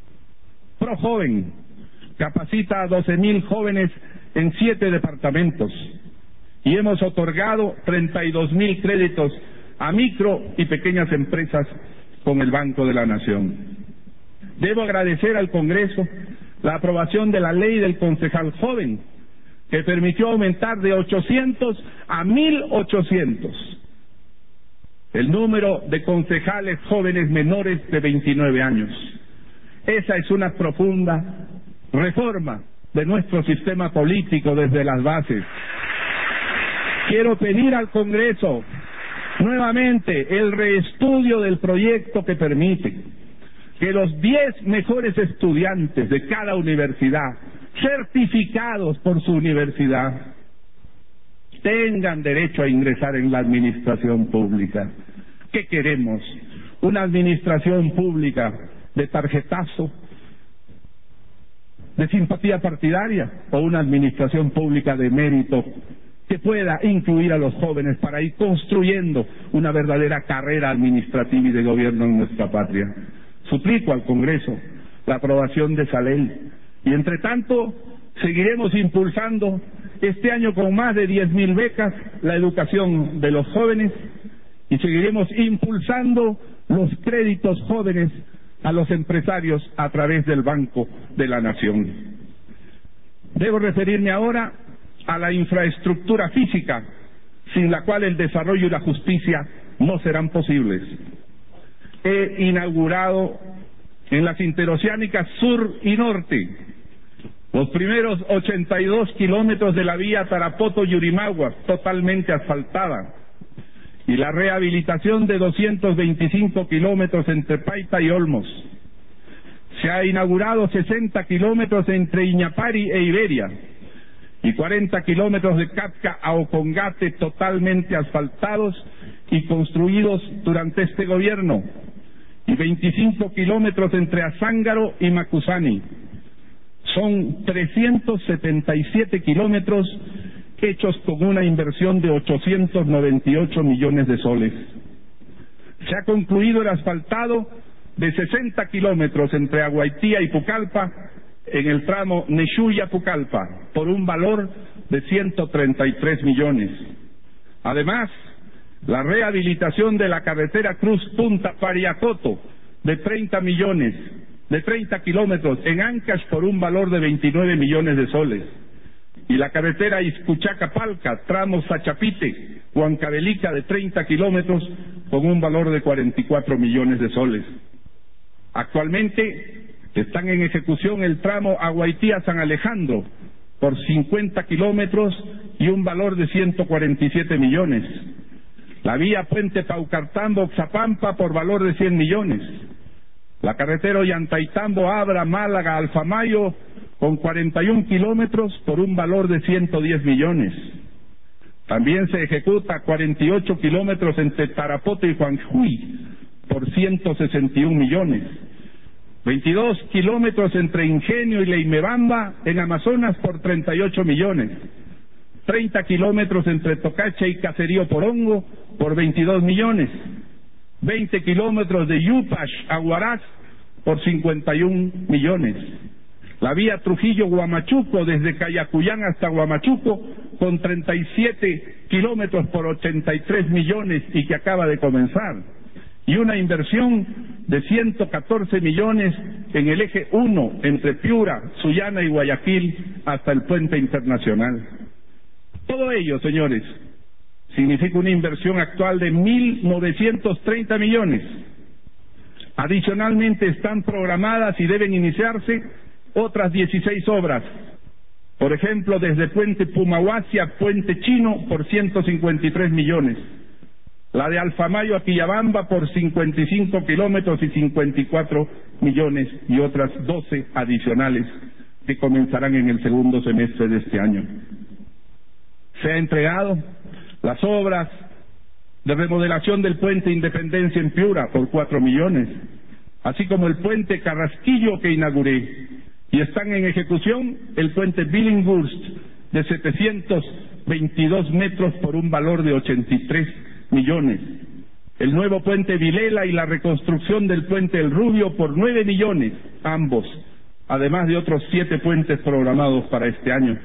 ProJoven capacita a doce mil jóvenes en siete departamentos y hemos otorgado treinta y dos mil créditos a micro y pequeñas empresas con el Banco de la Nación. Debo agradecer al Congreso la aprobación de la ley del concejal joven, que permitió aumentar de ochocientos a mil ochocientos el número de concejales jóvenes menores de veintinueve años. Esa es una profunda reforma de nuestro sistema político desde las bases. Quiero pedir al Congreso nuevamente el reestudio del proyecto que permite que los diez mejores estudiantes de cada universidad, certificados por su universidad, tengan derecho a ingresar en la administración pública. ¿Qué queremos? ¿Una administración pública de tarjetazo, de simpatía partidaria, o una administración pública de mérito que pueda incluir a los jóvenes para ir construyendo una verdadera carrera administrativa y de gobierno en nuestra patria? Suplico al Congreso la aprobación de esa ley. Y entre tanto, seguiremos impulsando este año con más de diez mil becas la educación de los jóvenes y seguiremos impulsando los créditos jóvenes a los empresarios a través del Banco de la Nación. Debo referirme ahora a la infraestructura física, sin la cual el desarrollo y la justicia no serán posibles. He inaugurado en las interoceánicas sur y norte los primeros ochenta y dos kilómetros de la vía Tarapoto-Yurimaguas, totalmente asfaltada, y la rehabilitación de doscientos veinticinco kilómetros entre Paita y Olmos. Se ha inaugurado sesenta kilómetros entre Iñapari e Iberia y cuarenta kilómetros de Catca a Ocongate totalmente asfaltados y construidos durante este gobierno, y veinticinco kilómetros entre Azángaro y Macusani. Son trescientos setenta y siete kilómetros hechos con una inversión de ochocientos noventa y ocho millones de soles. Se ha concluido el asfaltado de sesenta kilómetros entre Aguaitía y Pucallpa en el tramo Nexuya-Pucallpa por un valor de ciento treinta y tres millones. Además, la rehabilitación de la carretera Cruz Punta Pariacoto de treinta millones, de treinta kilómetros en Ancash por un valor de veintinueve millones de soles. Y la carretera Iscuchaca-Palca, tramo Sachapite, Huancavelica de treinta kilómetros con un valor de cuarenta y cuatro millones de soles. Actualmente están en ejecución el tramo Aguaitía-San Alejandro por cincuenta kilómetros y un valor de ciento cuarenta y siete millones. La vía Puente Paucartambo-Oxapampa por valor de cien millones. La carretera Ollantaytambo-Abra-Málaga-Alfamayo con cuarenta y un kilómetros por un valor de ciento diez millones. También se ejecuta cuarenta y ocho kilómetros entre Tarapoto y Juanjuy por ciento sesenta y un millones. veintidós kilómetros entre Ingenio y Leimebamba en Amazonas por treinta y ocho millones. treinta kilómetros entre Tocacha y Caserío Porongo por veintidós millones. veinte kilómetros de Yupash a Huaraz por cincuenta y un millones. La vía Trujillo-Huamachuco desde Cayacuyán hasta Huamachuco con treinta y siete kilómetros por ochenta y tres millones y que acaba de comenzar. y una inversión de ciento catorce millones en el eje uno entre Piura, Sullana y Guayaquil hasta el puente internacional. Todo ello, señores, significa una inversión actual de mil novecientos treinta millones. Adicionalmente están programadas y deben iniciarse otras dieciséis obras. Por ejemplo, desde Puente Pumahuasi a Puente Chino por ciento cincuenta y tres millones. La de Alfamayo a Quillabamba por cincuenta y cinco kilómetros y cincuenta y cuatro millones, y otras doce adicionales que comenzarán en el segundo semestre de este año. Se ha entregado las obras de remodelación del puente Independencia en Piura por cuatro millones, así como el puente Carrasquillo que inauguré, y están en ejecución el puente Billinghurst de setecientos veintidós metros por un valor de ochenta y tres millones, el nuevo puente Vilela y la reconstrucción del puente El Rubio por nueve millones, ambos, además de otros siete puentes programados para este año.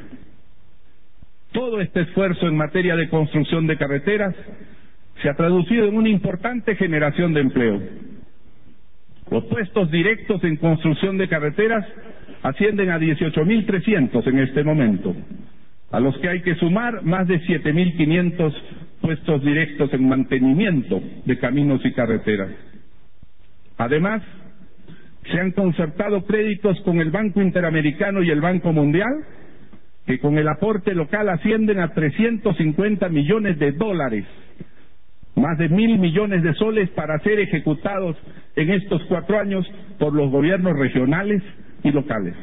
Todo este esfuerzo en materia de construcción de carreteras se ha traducido en una importante generación de empleo. Los puestos directos en construcción de carreteras ascienden a dieciocho mil trescientos en este momento, a los que hay que sumar más de siete mil quinientos puestos directos en mantenimiento de caminos y carreteras. Además, se han concertado créditos con el Banco Interamericano y el Banco Mundial, que con el aporte local ascienden a trescientos cincuenta millones de dólares, más de mil millones de soles para ser ejecutados en estos cuatro años por los gobiernos regionales y locales.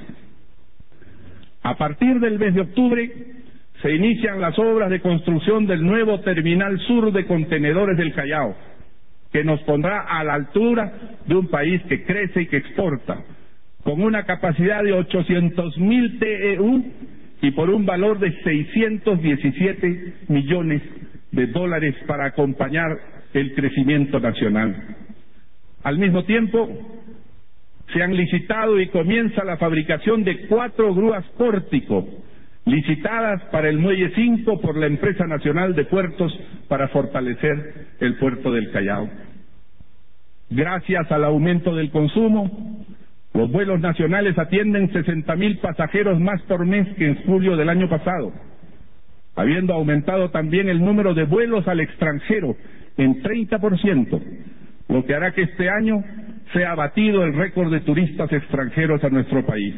A partir del mes de octubre se inician las obras de construcción del nuevo Terminal Sur de Contenedores del Callao, que nos pondrá a la altura de un país que crece y que exporta, con una capacidad de ochocientos mil T E U y por un valor de seiscientos diecisiete millones de dólares para acompañar el crecimiento nacional. Al mismo tiempo, se han licitado y comienza la fabricación de cuatro grúas pórtico, licitadas para el Muelle cinco por la Empresa Nacional de Puertos para fortalecer el puerto del Callao. Gracias al aumento del consumo, los vuelos nacionales atienden sesenta mil pasajeros más por mes que en julio del año pasado, habiendo aumentado también el número de vuelos al extranjero en treinta por ciento, lo que hará que este año sea batido el récord de turistas extranjeros a nuestro país.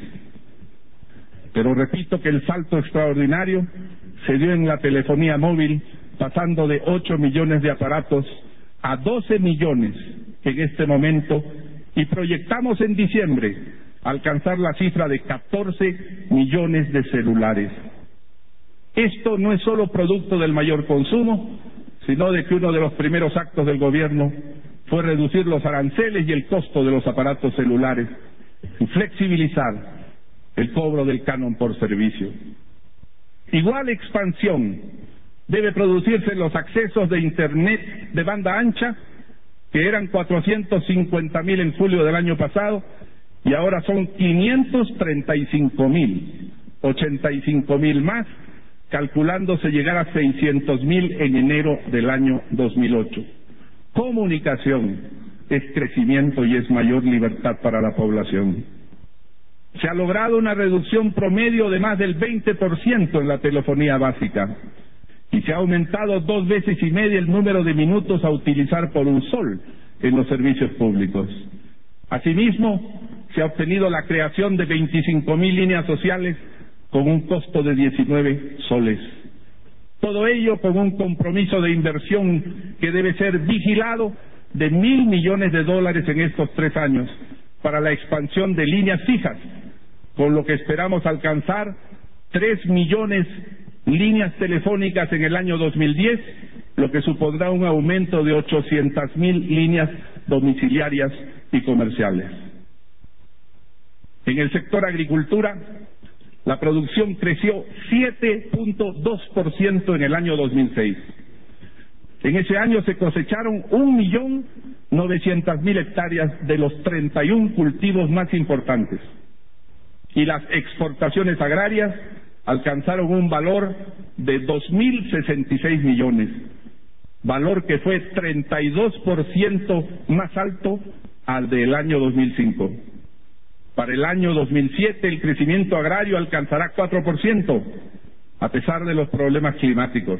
Pero repito que el salto extraordinario se dio en la telefonía móvil, pasando de ocho millones de aparatos a doce millones en este momento, y proyectamos en diciembre alcanzar la cifra de catorce millones de celulares. Esto no es solo producto del mayor consumo, sino de que uno de los primeros actos del gobierno fue reducir los aranceles y el costo de los aparatos celulares y flexibilizar el cobro del canon por servicio. Igual expansión debe producirse en los accesos de Internet de banda ancha, que eran cuatrocientos cincuenta mil en julio del año pasado y ahora son quinientos treinta y cinco mil, ochenta y cinco mil más, calculándose llegar a seiscientos mil en enero del año dos mil ocho. Comunicación es crecimiento y es mayor libertad para la población. Se ha logrado una reducción promedio de más del veinte por ciento en la telefonía básica y se ha aumentado dos veces y media el número de minutos a utilizar por un sol en los servicios públicos. Asimismo, se ha obtenido la creación de veinticinco mil líneas sociales con un costo de diecinueve soles. Todo ello con un compromiso de inversión que debe ser vigilado de mil millones de dólares en estos tres años para la expansión de líneas fijas, con lo que esperamos alcanzar tres millones líneas telefónicas en el año dos mil diez, lo que supondrá un aumento de ochocientas mil líneas domiciliarias y comerciales. En el sector agricultura, la producción creció siete punto dos por ciento en el año dos mil seis. En ese año se cosecharon un millón novecientas mil hectáreas de los treinta y uno cultivos más importantes. Y las exportaciones agrarias alcanzaron un valor de dos mil sesenta y seis millones. valor que fue treinta y dos por ciento más alto al del año dos mil cinco. Para el año dos mil siete el crecimiento agrario alcanzará cuatro por ciento, a pesar de los problemas climáticos.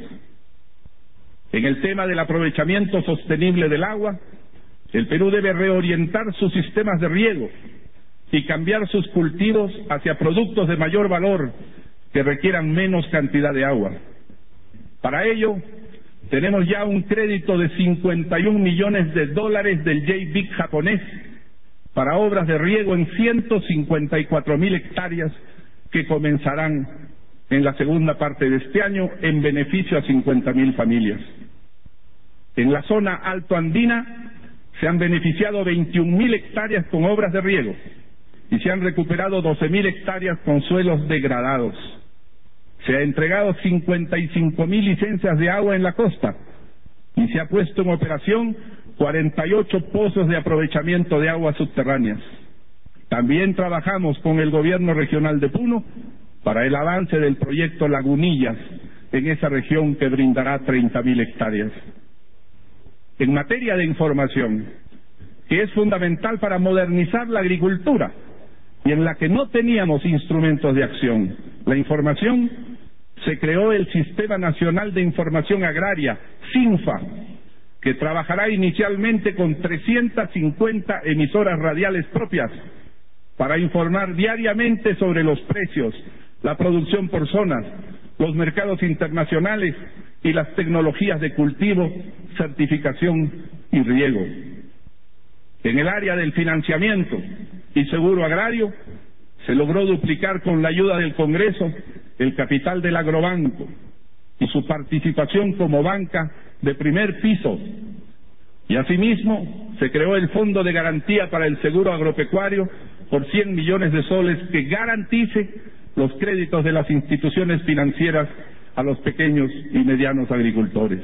En el tema del aprovechamiento sostenible del agua, el Perú debe reorientar sus sistemas de riego y cambiar sus cultivos hacia productos de mayor valor que requieran menos cantidad de agua. Para ello, tenemos ya un crédito de cincuenta y un millones de dólares del J B I C japonés para obras de riego en ciento cincuenta y cuatro mil hectáreas que comenzarán en la segunda parte de este año en beneficio a cincuenta mil familias. En la zona altoandina se han beneficiado veintiún mil hectáreas con obras de riego y se han recuperado doce mil hectáreas con suelos degradados. Se ha entregado cincuenta y cinco mil licencias de agua en la costa y se ha puesto en operación cuarenta y ocho pozos de aprovechamiento de aguas subterráneas. También trabajamos con el gobierno regional de Puno para el avance del proyecto Lagunillas en esa región que brindará treinta mil hectáreas. En materia de información, que es fundamental para modernizar la agricultura y en la que no teníamos instrumentos de acción, la información, se creó el Sistema Nacional de Información Agraria, SINFA, que trabajará inicialmente con trescientas cincuenta emisoras radiales propias para informar diariamente sobre los precios, la producción por zonas, los mercados internacionales y las tecnologías de cultivo, certificación y riego. En el área del financiamiento y seguro agrario, se logró duplicar con la ayuda del Congreso el capital del Agrobanco y su participación como banca de primer piso. Y asimismo, se creó el Fondo de Garantía para el Seguro Agropecuario por cien millones de soles que garantice los créditos de las instituciones financieras a los pequeños y medianos agricultores.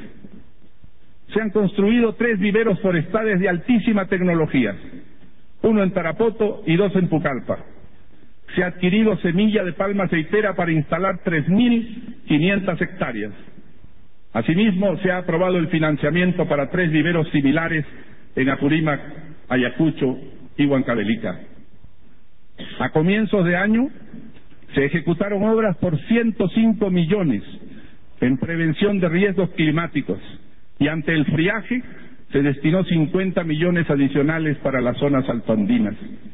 Se han construido tres viveros forestales de altísima tecnología, uno en Tarapoto y dos en Pucallpa. Se ha adquirido semilla de palma aceitera para instalar tres mil quinientas hectáreas. Asimismo, se ha aprobado el financiamiento para tres viveros similares en Apurímac, Ayacucho y Huancavelica. A comienzos de año, se ejecutaron obras por ciento cinco millones en prevención de riesgos climáticos y ante el friaje se destinó cincuenta millones adicionales para las zonas altoandinas.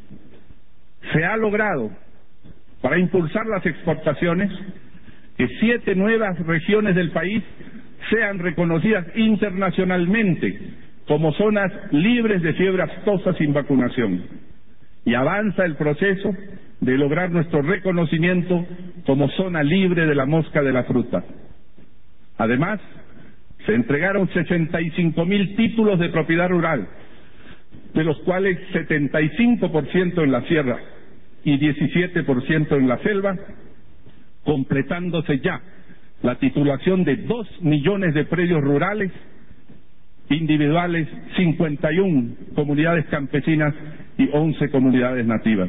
Se ha logrado, para impulsar las exportaciones, que siete nuevas regiones del país sean reconocidas internacionalmente como zonas libres de fiebre aftosa sin vacunación. Y avanza el proceso de lograr nuestro reconocimiento como zona libre de la mosca de la fruta. Además, se entregaron sesenta y cinco mil títulos de propiedad rural, de los cuales setenta y cinco por ciento en la sierra y diecisiete por ciento en la selva, completándose ya la titulación de dos millones de predios rurales, individuales, cincuenta y una comunidades campesinas y once comunidades nativas.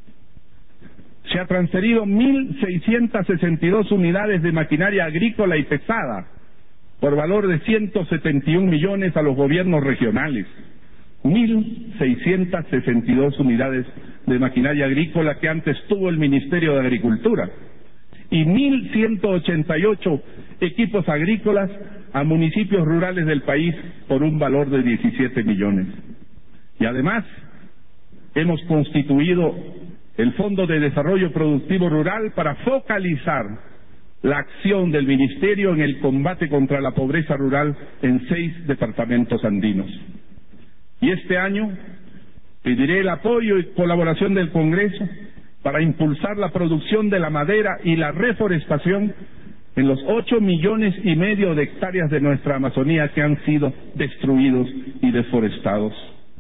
Se ha transferido mil seiscientas sesenta y dos unidades de maquinaria agrícola y pesada por valor de ciento setenta y un millones a los gobiernos regionales. mil seiscientas sesenta y dos unidades de maquinaria agrícola que antes tuvo el Ministerio de Agricultura y mil ciento ochenta y ocho equipos agrícolas a municipios rurales del país por un valor de diecisiete millones. Y además, hemos constituido el Fondo de Desarrollo Productivo Rural para focalizar la acción del Ministerio en el combate contra la pobreza rural en seis departamentos andinos. Y este año pediré el apoyo y colaboración del Congreso para impulsar la producción de la madera y la reforestación en los ocho millones y medio de hectáreas de nuestra Amazonía que han sido destruidos y deforestados.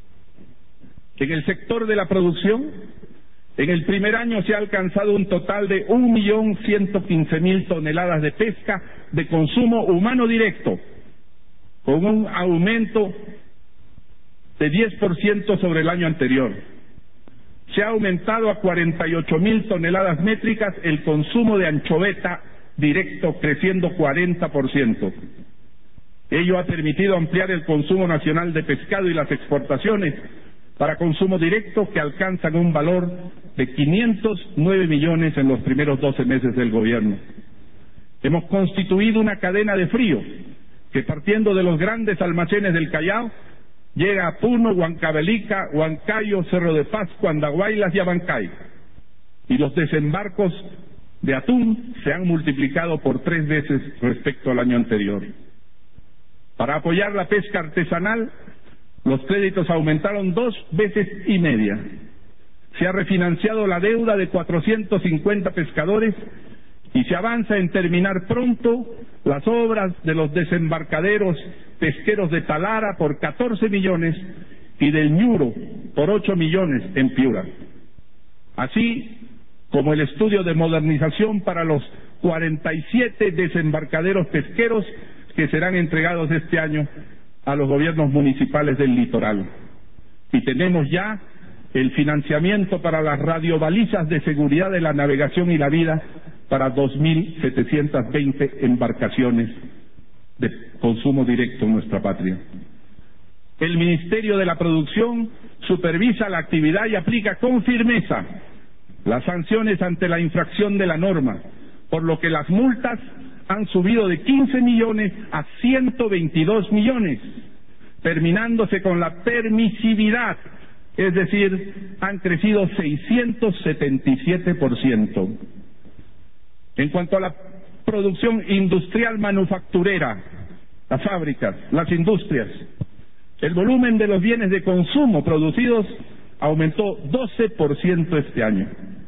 En el sector de la producción, en el primer año se ha alcanzado un total de un millón ciento quince mil toneladas de pesca de consumo humano directo, con un aumento de diez por ciento sobre el año anterior. Se ha aumentado a cuarenta y ocho mil toneladas métricas el consumo de anchoveta directo, creciendo cuarenta por ciento. Ello ha permitido ampliar el consumo nacional de pescado y las exportaciones para consumo directo, que alcanzan un valor de quinientos nueve millones en los primeros doce meses del gobierno. Hemos constituido una cadena de frío que, partiendo de los grandes almacenes del Callao, llega a Puno, Huancavelica, Huancayo, Cerro de Pascua, Andahuaylas y Abancay. Y los desembarcos de atún se han multiplicado por tres veces respecto al año anterior. Para apoyar la pesca artesanal, los créditos aumentaron dos veces y media. Se ha refinanciado la deuda de cuatrocientos cincuenta pescadores y se avanza en terminar pronto las obras de los desembarcaderos pesqueros de Talara por catorce millones y del Ñuro por ocho millones en Piura, así como el estudio de modernización para los cuarenta y siete desembarcaderos pesqueros que serán entregados este año a los gobiernos municipales del litoral. Y tenemos ya el financiamiento para las radiobalizas de seguridad de la navegación y la vida para dos mil setecientas veinte embarcaciones de consumo directo en nuestra patria. El Ministerio de la Producción supervisa la actividad y aplica con firmeza las sanciones ante la infracción de la norma, por lo que las multas han subido de quince millones a ciento veintidós millones, terminándose con la permisividad, es decir, han crecido seiscientos setenta y siete por ciento. En cuanto a la producción industrial manufacturera, las fábricas, las industrias, el volumen de los bienes de consumo producidos aumentó doce por ciento este año.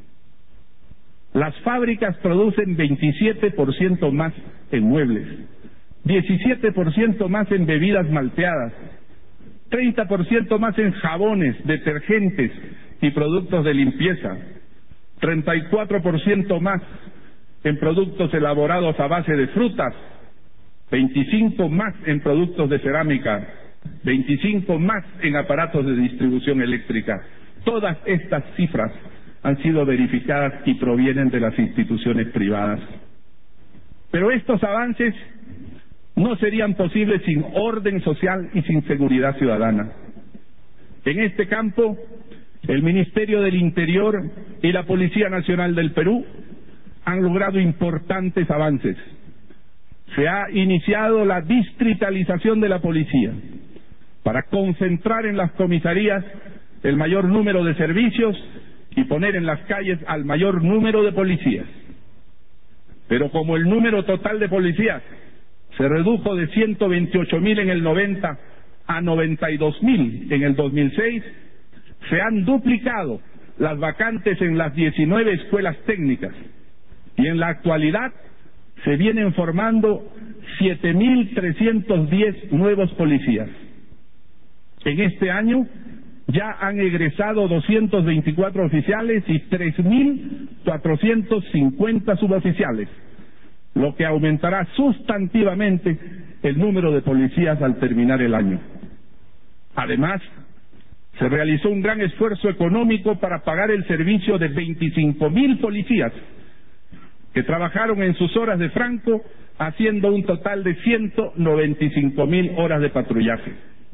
Las fábricas producen veintisiete por ciento más en muebles, diecisiete por ciento más en bebidas malteadas, treinta por ciento más en jabones, detergentes y productos de limpieza, treinta y cuatro por ciento más en productos elaborados a base de frutas, veinticinco más en productos de cerámica, veinticinco más en aparatos de distribución eléctrica. Todas estas cifras han sido verificadas y provienen de las instituciones privadas. Pero estos avances no serían posibles sin orden social y sin seguridad ciudadana. En este campo, el Ministerio del Interior y la Policía Nacional del Perú han logrado importantes avances. Se ha iniciado la distritalización de la policía para concentrar en las comisarías el mayor número de servicios y poner en las calles al mayor número de policías. Pero como el número total de policías se redujo de ciento veintiocho mil en el noventa a noventa y dos mil en el dos mil seis, se han duplicado las vacantes en las diecinueve escuelas técnicas y en la actualidad se vienen formando siete mil trescientos diez nuevos policías. En este año ya han egresado doscientos veinticuatro oficiales y tres mil cuatrocientos cincuenta suboficiales, lo que aumentará sustantivamente el número de policías al terminar el año. Además, se realizó un gran esfuerzo económico para pagar el servicio de veinticinco mil policías que trabajaron en sus horas de franco, haciendo un total de ciento noventa y cinco mil horas de patrullaje.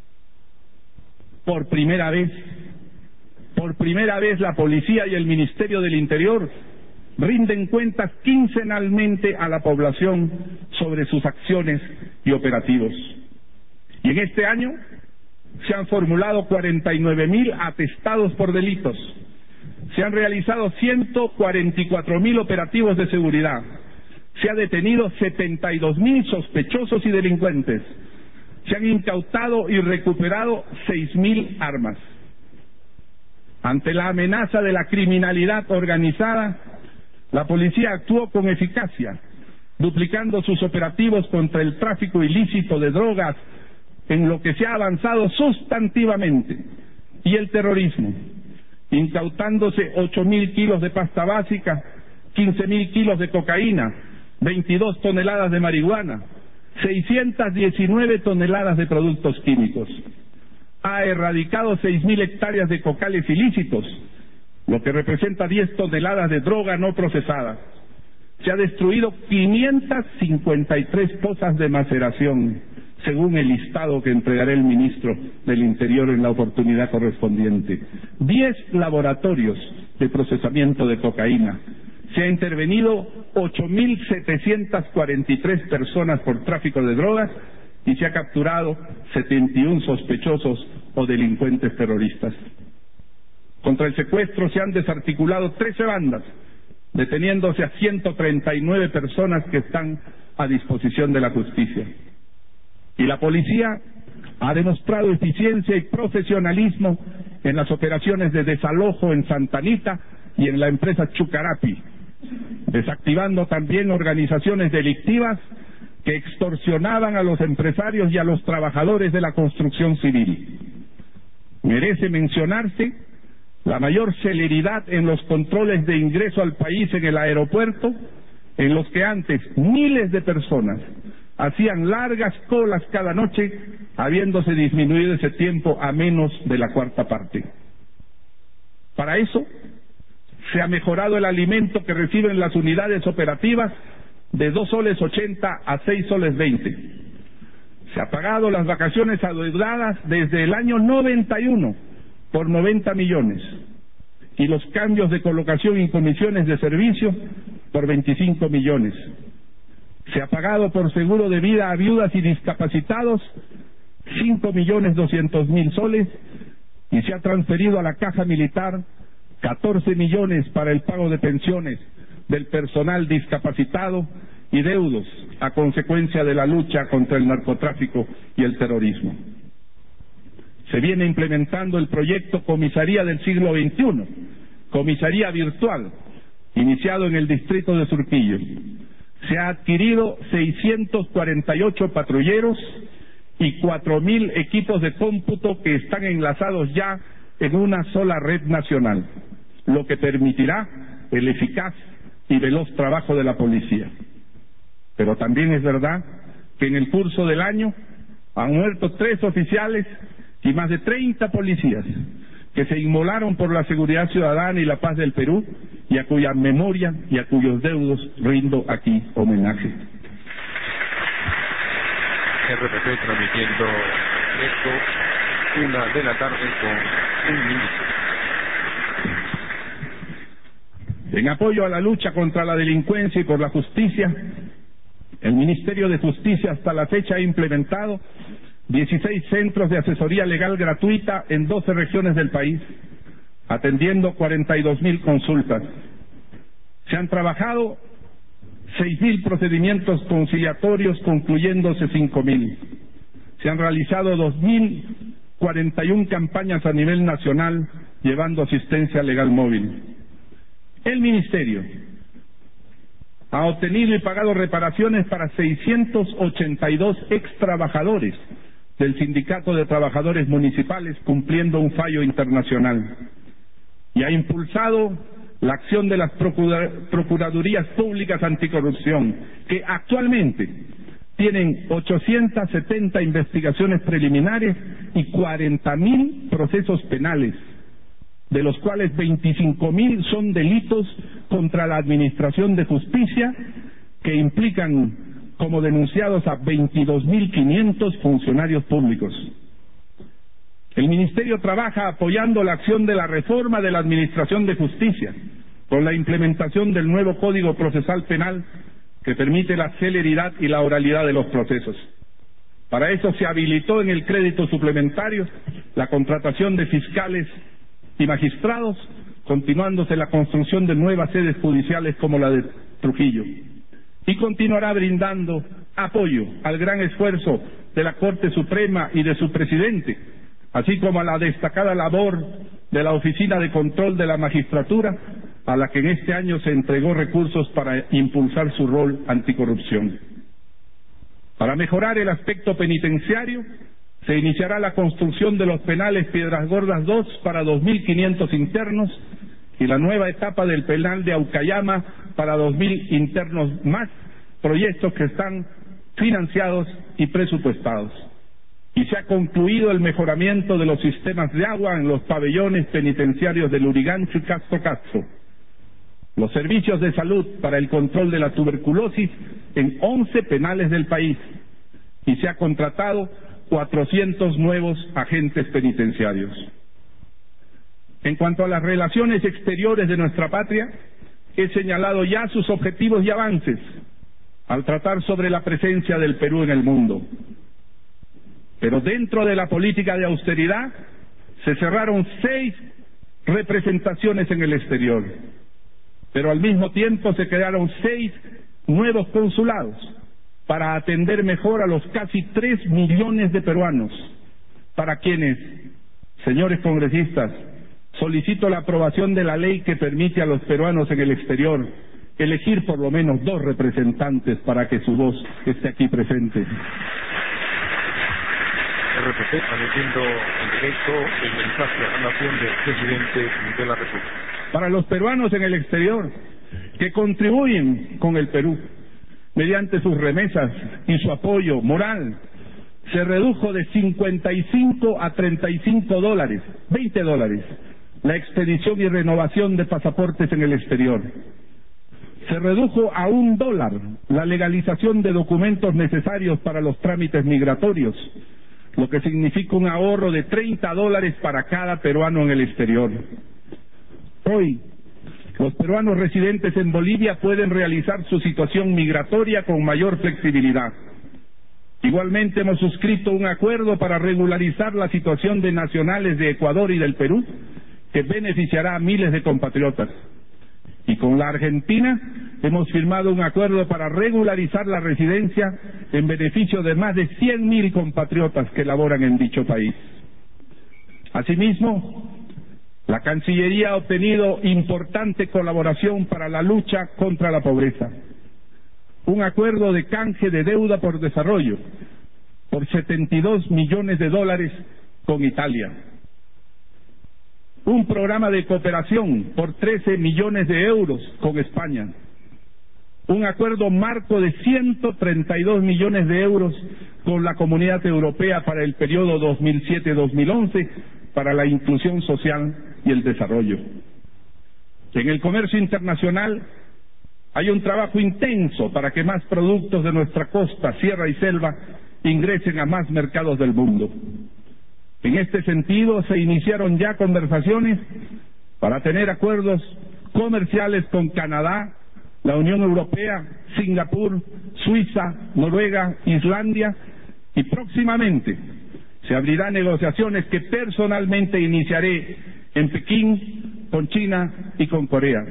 Por primera vez, por primera vez la policía y el Ministerio del Interior rinden cuentas quincenalmente a la población sobre sus acciones y operativos. Y en este año se han formulado cuarenta y nueve mil atestados por delitos, se han realizado ciento cuarenta y cuatro mil operativos de seguridad, se ha detenido setenta y dos mil sospechosos y delincuentes, se han incautado y recuperado seis mil armas. Ante la amenaza de la criminalidad organizada, la policía actuó con eficacia, duplicando sus operativos contra el tráfico ilícito de drogas, en lo que se ha avanzado sustantivamente, y el terrorismo, incautándose ocho mil kilos de pasta básica, quince mil kilos de cocaína, veintidós toneladas de marihuana, seiscientas diecinueve toneladas de productos químicos. Ha erradicado seis mil hectáreas de cocales ilícitos, lo que representa diez toneladas de droga no procesada. Se ha destruido quinientas cincuenta y tres pozas de maceración, según el listado que entregará el ministro del Interior en la oportunidad correspondiente. Diez laboratorios de procesamiento de cocaína. Se ha intervenido ocho mil setecientas cuarenta y tres personas por tráfico de drogas y se ha capturado setenta y uno sospechosos o delincuentes terroristas. Contra el secuestro se han desarticulado trece bandas, deteniéndose a ciento treinta y nueve personas que están a disposición de la justicia. Y la policía ha demostrado eficiencia y profesionalismo en las operaciones de desalojo en Santa Anita y en la empresa Chucarapi, desactivando también organizaciones delictivas que extorsionaban a los empresarios y a los trabajadores de la construcción civil. Merece mencionarse la mayor celeridad en los controles de ingreso al país en el aeropuerto, en los que antes miles de personas hacían largas colas cada noche, habiéndose disminuido ese tiempo a menos de la cuarta parte. Para eso, se ha mejorado el alimento que reciben las unidades operativas de dos soles ochenta a seis soles veinte. Se ha pagado las vacaciones adeudadas desde el año noventa y uno por noventa millones y los cambios de colocación y comisiones de servicio por veinticinco millones. Se ha pagado por seguro de vida a viudas y discapacitados cinco millones doscientos mil soles y se ha transferido a la Caja Militar catorce millones para el pago de pensiones del personal discapacitado y deudos a consecuencia de la lucha contra el narcotráfico y el terrorismo. Se viene implementando el proyecto Comisaría del siglo veintiuno, comisaría virtual, iniciado en el distrito de Surquillo. Se ha adquirido seiscientos cuarenta y ocho patrulleros y cuatro mil equipos de cómputo que están enlazados ya en una sola red nacional, lo que permitirá el eficaz y veloz trabajo de la policía. Pero también es verdad que en el curso del año han muerto tres oficiales y más de treinta policías que se inmolaron por la seguridad ciudadana y la paz del Perú y a cuya memoria y a cuyos deudos rindo aquí homenaje. R P P transmitiendo esto, una de la tarde con un minuto. En apoyo a la lucha contra la delincuencia y por la justicia, el Ministerio de Justicia hasta la fecha ha implementado dieciséis centros de asesoría legal gratuita en doce regiones del país, atendiendo cuarenta y dos mil consultas. Se han trabajado seis mil procedimientos conciliatorios, concluyéndose cinco mil. Se han realizado dos mil cuarenta y una campañas a nivel nacional, llevando asistencia legal móvil. El Ministerio ha obtenido y pagado reparaciones para seiscientos ochenta y dos extrabajadores del Sindicato de Trabajadores Municipales, cumpliendo un fallo internacional. Y ha impulsado la acción de las procura- Procuradurías Públicas Anticorrupción, que actualmente tienen ochocientas setenta investigaciones preliminares y cuarenta mil procesos penales, de los cuales veinticinco mil son delitos contra la Administración de Justicia, que implican como denunciados a veintidós mil quinientos funcionarios públicos. El Ministerio trabaja apoyando la acción de la reforma de la Administración de Justicia, con la implementación del nuevo Código Procesal Penal que permite la celeridad y la oralidad de los procesos. Para eso se habilitó en el crédito suplementario la contratación de fiscales y magistrados, continuándose la construcción de nuevas sedes judiciales como la de Trujillo. Y continuará brindando apoyo al gran esfuerzo de la Corte Suprema y de su presidente, así como a la destacada labor de la Oficina de Control de la Magistratura, a la que en este año se entregó recursos para impulsar su rol anticorrupción. Para mejorar el aspecto penitenciario, se iniciará la construcción de los penales Piedras Gordas dos para dos mil quinientos internos y la nueva etapa del penal de Aucayama para dos mil internos más, proyectos que están financiados y presupuestados. Y se ha concluido el mejoramiento de los sistemas de agua en los pabellones penitenciarios de Lurigancho y Castro Castro. Los servicios de salud para el control de la tuberculosis en once penales del país y se ha contratado cuatrocientos nuevos agentes penitenciarios. En cuanto a las relaciones exteriores de nuestra patria, he señalado ya sus objetivos y avances al tratar sobre la presencia del Perú en el mundo. Pero dentro de la política de austeridad se cerraron seis representaciones en el exterior, pero al mismo tiempo se crearon seis nuevos consulados para atender mejor a los casi tres millones de peruanos, para quienes, señores congresistas, solicito la aprobación de la ley que permite a los peruanos en el exterior elegir por lo menos dos representantes para que su voz esté aquí presente. R P P transmitiendo en directo el mensaje a la nación del presidente de la República. Para los peruanos en el exterior que contribuyen con el Perú mediante sus remesas y su apoyo moral, se redujo de cincuenta y cinco a treinta y cinco dólares, veinte dólares, la expedición y renovación de pasaportes en el exterior. Se redujo a un dólar la legalización de documentos necesarios para los trámites migratorios, lo que significa un ahorro de treinta dólares para cada peruano en el exterior. Hoy, los peruanos residentes en Bolivia pueden realizar su situación migratoria con mayor flexibilidad. Igualmente hemos suscrito un acuerdo para regularizar la situación de nacionales de Ecuador y del Perú, que beneficiará a miles de compatriotas. Y con la Argentina hemos firmado un acuerdo para regularizar la residencia en beneficio de más de cien mil compatriotas que laboran en dicho país. Asimismo, la Cancillería ha obtenido importante colaboración para la lucha contra la pobreza. Un acuerdo de canje de deuda por desarrollo por setenta y dos millones de dólares con Italia. Un programa de cooperación por trece millones de euros con España. Un acuerdo marco de ciento treinta y dos millones de euros con la Comunidad Europea para el periodo dos mil siete a dos mil once para la inclusión social y el desarrollo. En el comercio internacional hay un trabajo intenso para que más productos de nuestra costa, sierra y selva ingresen a más mercados del mundo. En este sentido, se iniciaron ya conversaciones para tener acuerdos comerciales con Canadá, la Unión Europea, Singapur, Suiza, Noruega, Islandia, y próximamente se abrirán negociaciones que personalmente iniciaré en Pekín, con China y con Corea.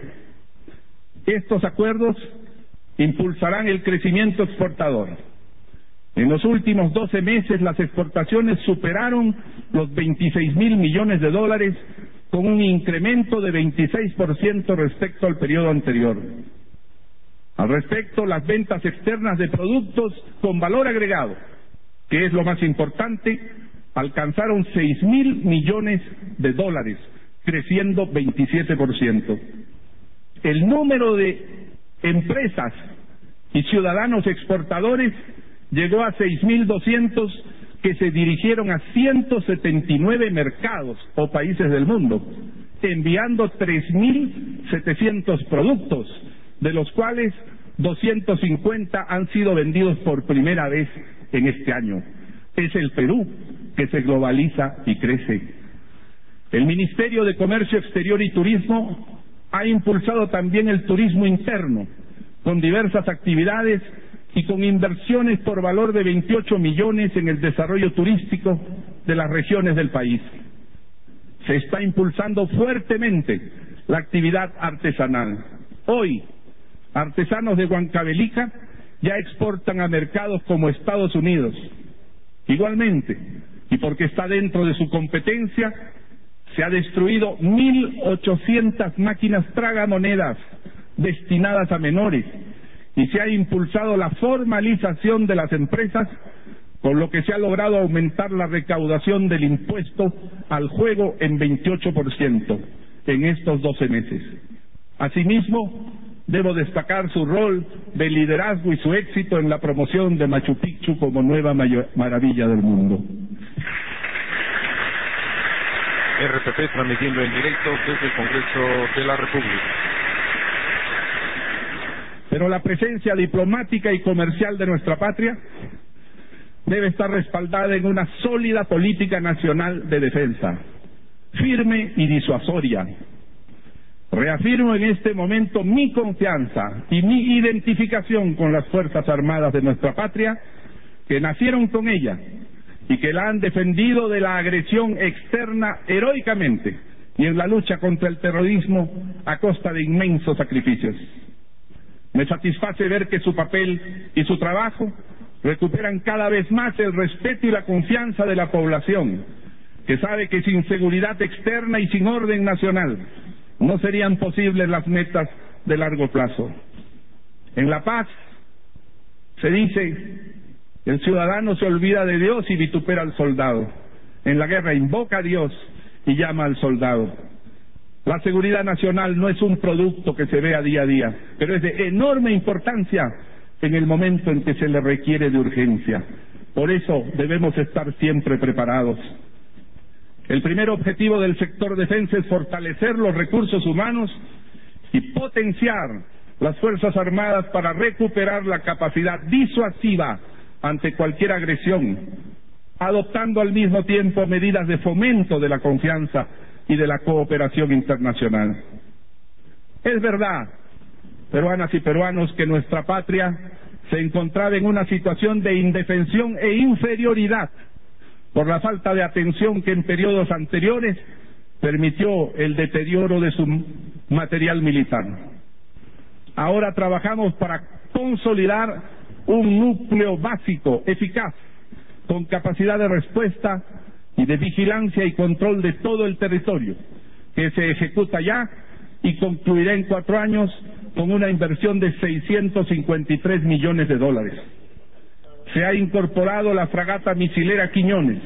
Estos acuerdos impulsarán el crecimiento exportador. En los últimos doce meses las exportaciones superaron los veintiséis mil millones de dólares, con un incremento de veintiséis por ciento respecto al periodo anterior. Al respecto, las ventas externas de productos con valor agregado, que es lo más importante, alcanzaron seis mil millones de dólares, creciendo veintisiete por ciento. El número de empresas y ciudadanos exportadores llegó a seis mil doscientos, que se dirigieron a ciento setenta y nueve mercados o países del mundo, enviando tres mil setecientos productos, de los cuales doscientos cincuenta han sido vendidos por primera vez en este año. Es el Perú que se globaliza y crece. El Ministerio de Comercio Exterior y Turismo ha impulsado también el turismo interno, con diversas actividades y con inversiones por valor de veintiocho millones en el desarrollo turístico de las regiones del país. Se está impulsando fuertemente la actividad artesanal. Hoy, artesanos de Huancavelica ya exportan a mercados como Estados Unidos. Igualmente, y porque está dentro de su competencia, se ha destruido mil ochocientas máquinas tragamonedas destinadas a menores, y se ha impulsado la formalización de las empresas, con lo que se ha logrado aumentar la recaudación del impuesto al juego en veintiocho por ciento en estos doce meses. Asimismo, debo destacar su rol de liderazgo y su éxito en la promoción de Machu Picchu como nueva maravilla del mundo. R P P transmitiendo en directo desde el Congreso de la República. Pero la presencia diplomática y comercial de nuestra patria debe estar respaldada en una sólida política nacional de defensa, firme y disuasoria. Reafirmo en este momento mi confianza y mi identificación con las Fuerzas Armadas de nuestra patria, que nacieron con ella y que la han defendido de la agresión externa heroicamente y en la lucha contra el terrorismo a costa de inmensos sacrificios. Me satisface ver que su papel y su trabajo recuperan cada vez más el respeto y la confianza de la población, que sabe que sin seguridad externa y sin orden nacional no serían posibles las metas de largo plazo. En la paz se dice: el ciudadano se olvida de Dios y vitupera al soldado. En la guerra invoca a Dios y llama al soldado. La seguridad nacional no es un producto que se vea día a día, pero es de enorme importancia en el momento en que se le requiere de urgencia. Por eso debemos estar siempre preparados. El primer objetivo del sector defensa es fortalecer los recursos humanos y potenciar las Fuerzas Armadas para recuperar la capacidad disuasiva ante cualquier agresión, adoptando al mismo tiempo medidas de fomento de la confianza y de la cooperación internacional. Es verdad, peruanas y peruanos, que nuestra patria se encontraba en una situación de indefensión e inferioridad por la falta de atención que en periodos anteriores permitió el deterioro de su material militar. Ahora trabajamos para consolidar un núcleo básico, eficaz, con capacidad de respuesta y de vigilancia y control de todo el territorio, que se ejecuta ya y concluirá en cuatro años con una inversión de seiscientos cincuenta y tres millones de dólares. Se ha incorporado la fragata misilera Quiñones,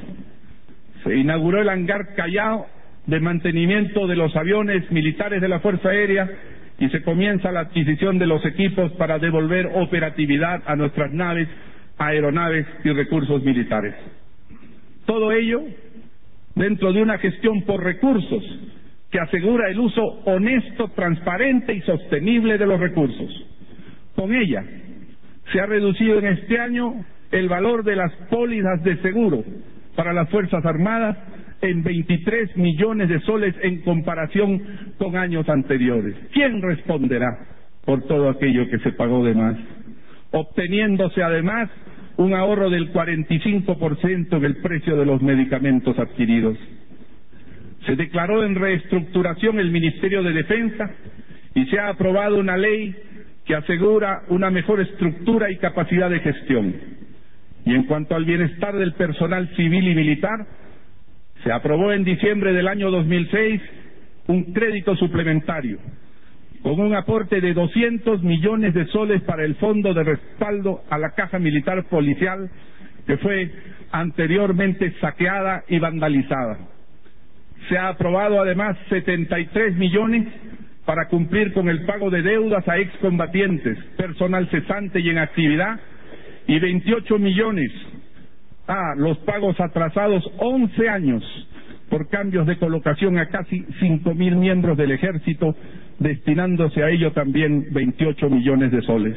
se inauguró el hangar Callao de mantenimiento de los aviones militares de la Fuerza Aérea y se comienza la adquisición de los equipos para devolver operatividad a nuestras naves, aeronaves y recursos militares. Todo ello dentro de una gestión por recursos que asegura el uso honesto, transparente y sostenible de los recursos. Con ella se ha reducido en este año el valor de las pólizas de seguro para las Fuerzas Armadas en veintitrés millones de soles en comparación con años anteriores. ¿Quién responderá por todo aquello que se pagó de más? Obteniéndose además un ahorro del cuarenta y cinco por ciento en el precio de los medicamentos adquiridos. Se declaró en reestructuración el Ministerio de Defensa y se ha aprobado una ley que asegura una mejor estructura y capacidad de gestión. Y en cuanto al bienestar del personal civil y militar, se aprobó en diciembre del año dos mil seis un crédito suplementario con un aporte de doscientos millones de soles para el Fondo de Respaldo a la Caja Militar Policial, que fue anteriormente saqueada y vandalizada. Se ha aprobado además setenta y tres millones para cumplir con el pago de deudas a excombatientes, personal cesante y en actividad, y veintiocho millones a los pagos atrasados once años por cambios de colocación a casi cinco mil miembros del Ejército, destinándose a ello también veintiocho millones de soles.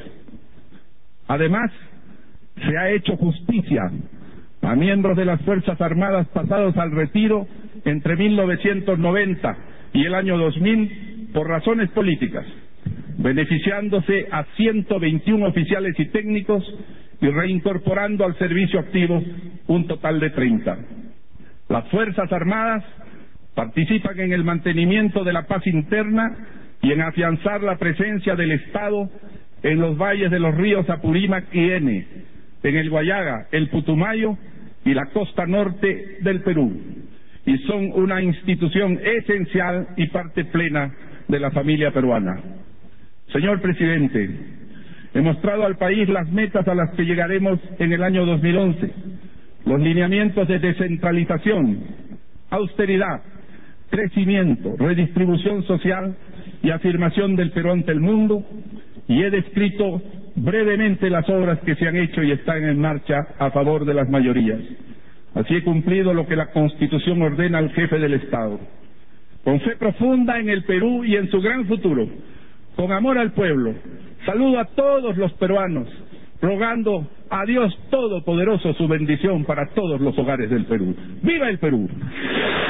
Además, se ha hecho justicia a miembros de las Fuerzas Armadas pasados al retiro entre mil novecientos noventa y el año dos mil por razones políticas, beneficiándose a ciento veintiuno oficiales y técnicos y reincorporando al servicio activo un total de treinta. Las Fuerzas Armadas participan en el mantenimiento de la paz interna y en afianzar la presencia del Estado en los valles de los ríos Apurímac y Ene, en el Guayaga, el Putumayo y la costa norte del Perú, y son una institución esencial y parte plena de la familia peruana. Señor Presidente, he mostrado al país las metas a las que llegaremos en el año dos mil once, los lineamientos de descentralización, austeridad, crecimiento, redistribución social y afirmación del Perú ante el mundo, y he descrito brevemente las obras que se han hecho y están en marcha a favor de las mayorías. Así he cumplido lo que la Constitución ordena al jefe del Estado. Con fe profunda en el Perú y en su gran futuro, con amor al pueblo, saludo a todos los peruanos, rogando a Dios Todopoderoso su bendición para todos los hogares del Perú. ¡Viva el Perú!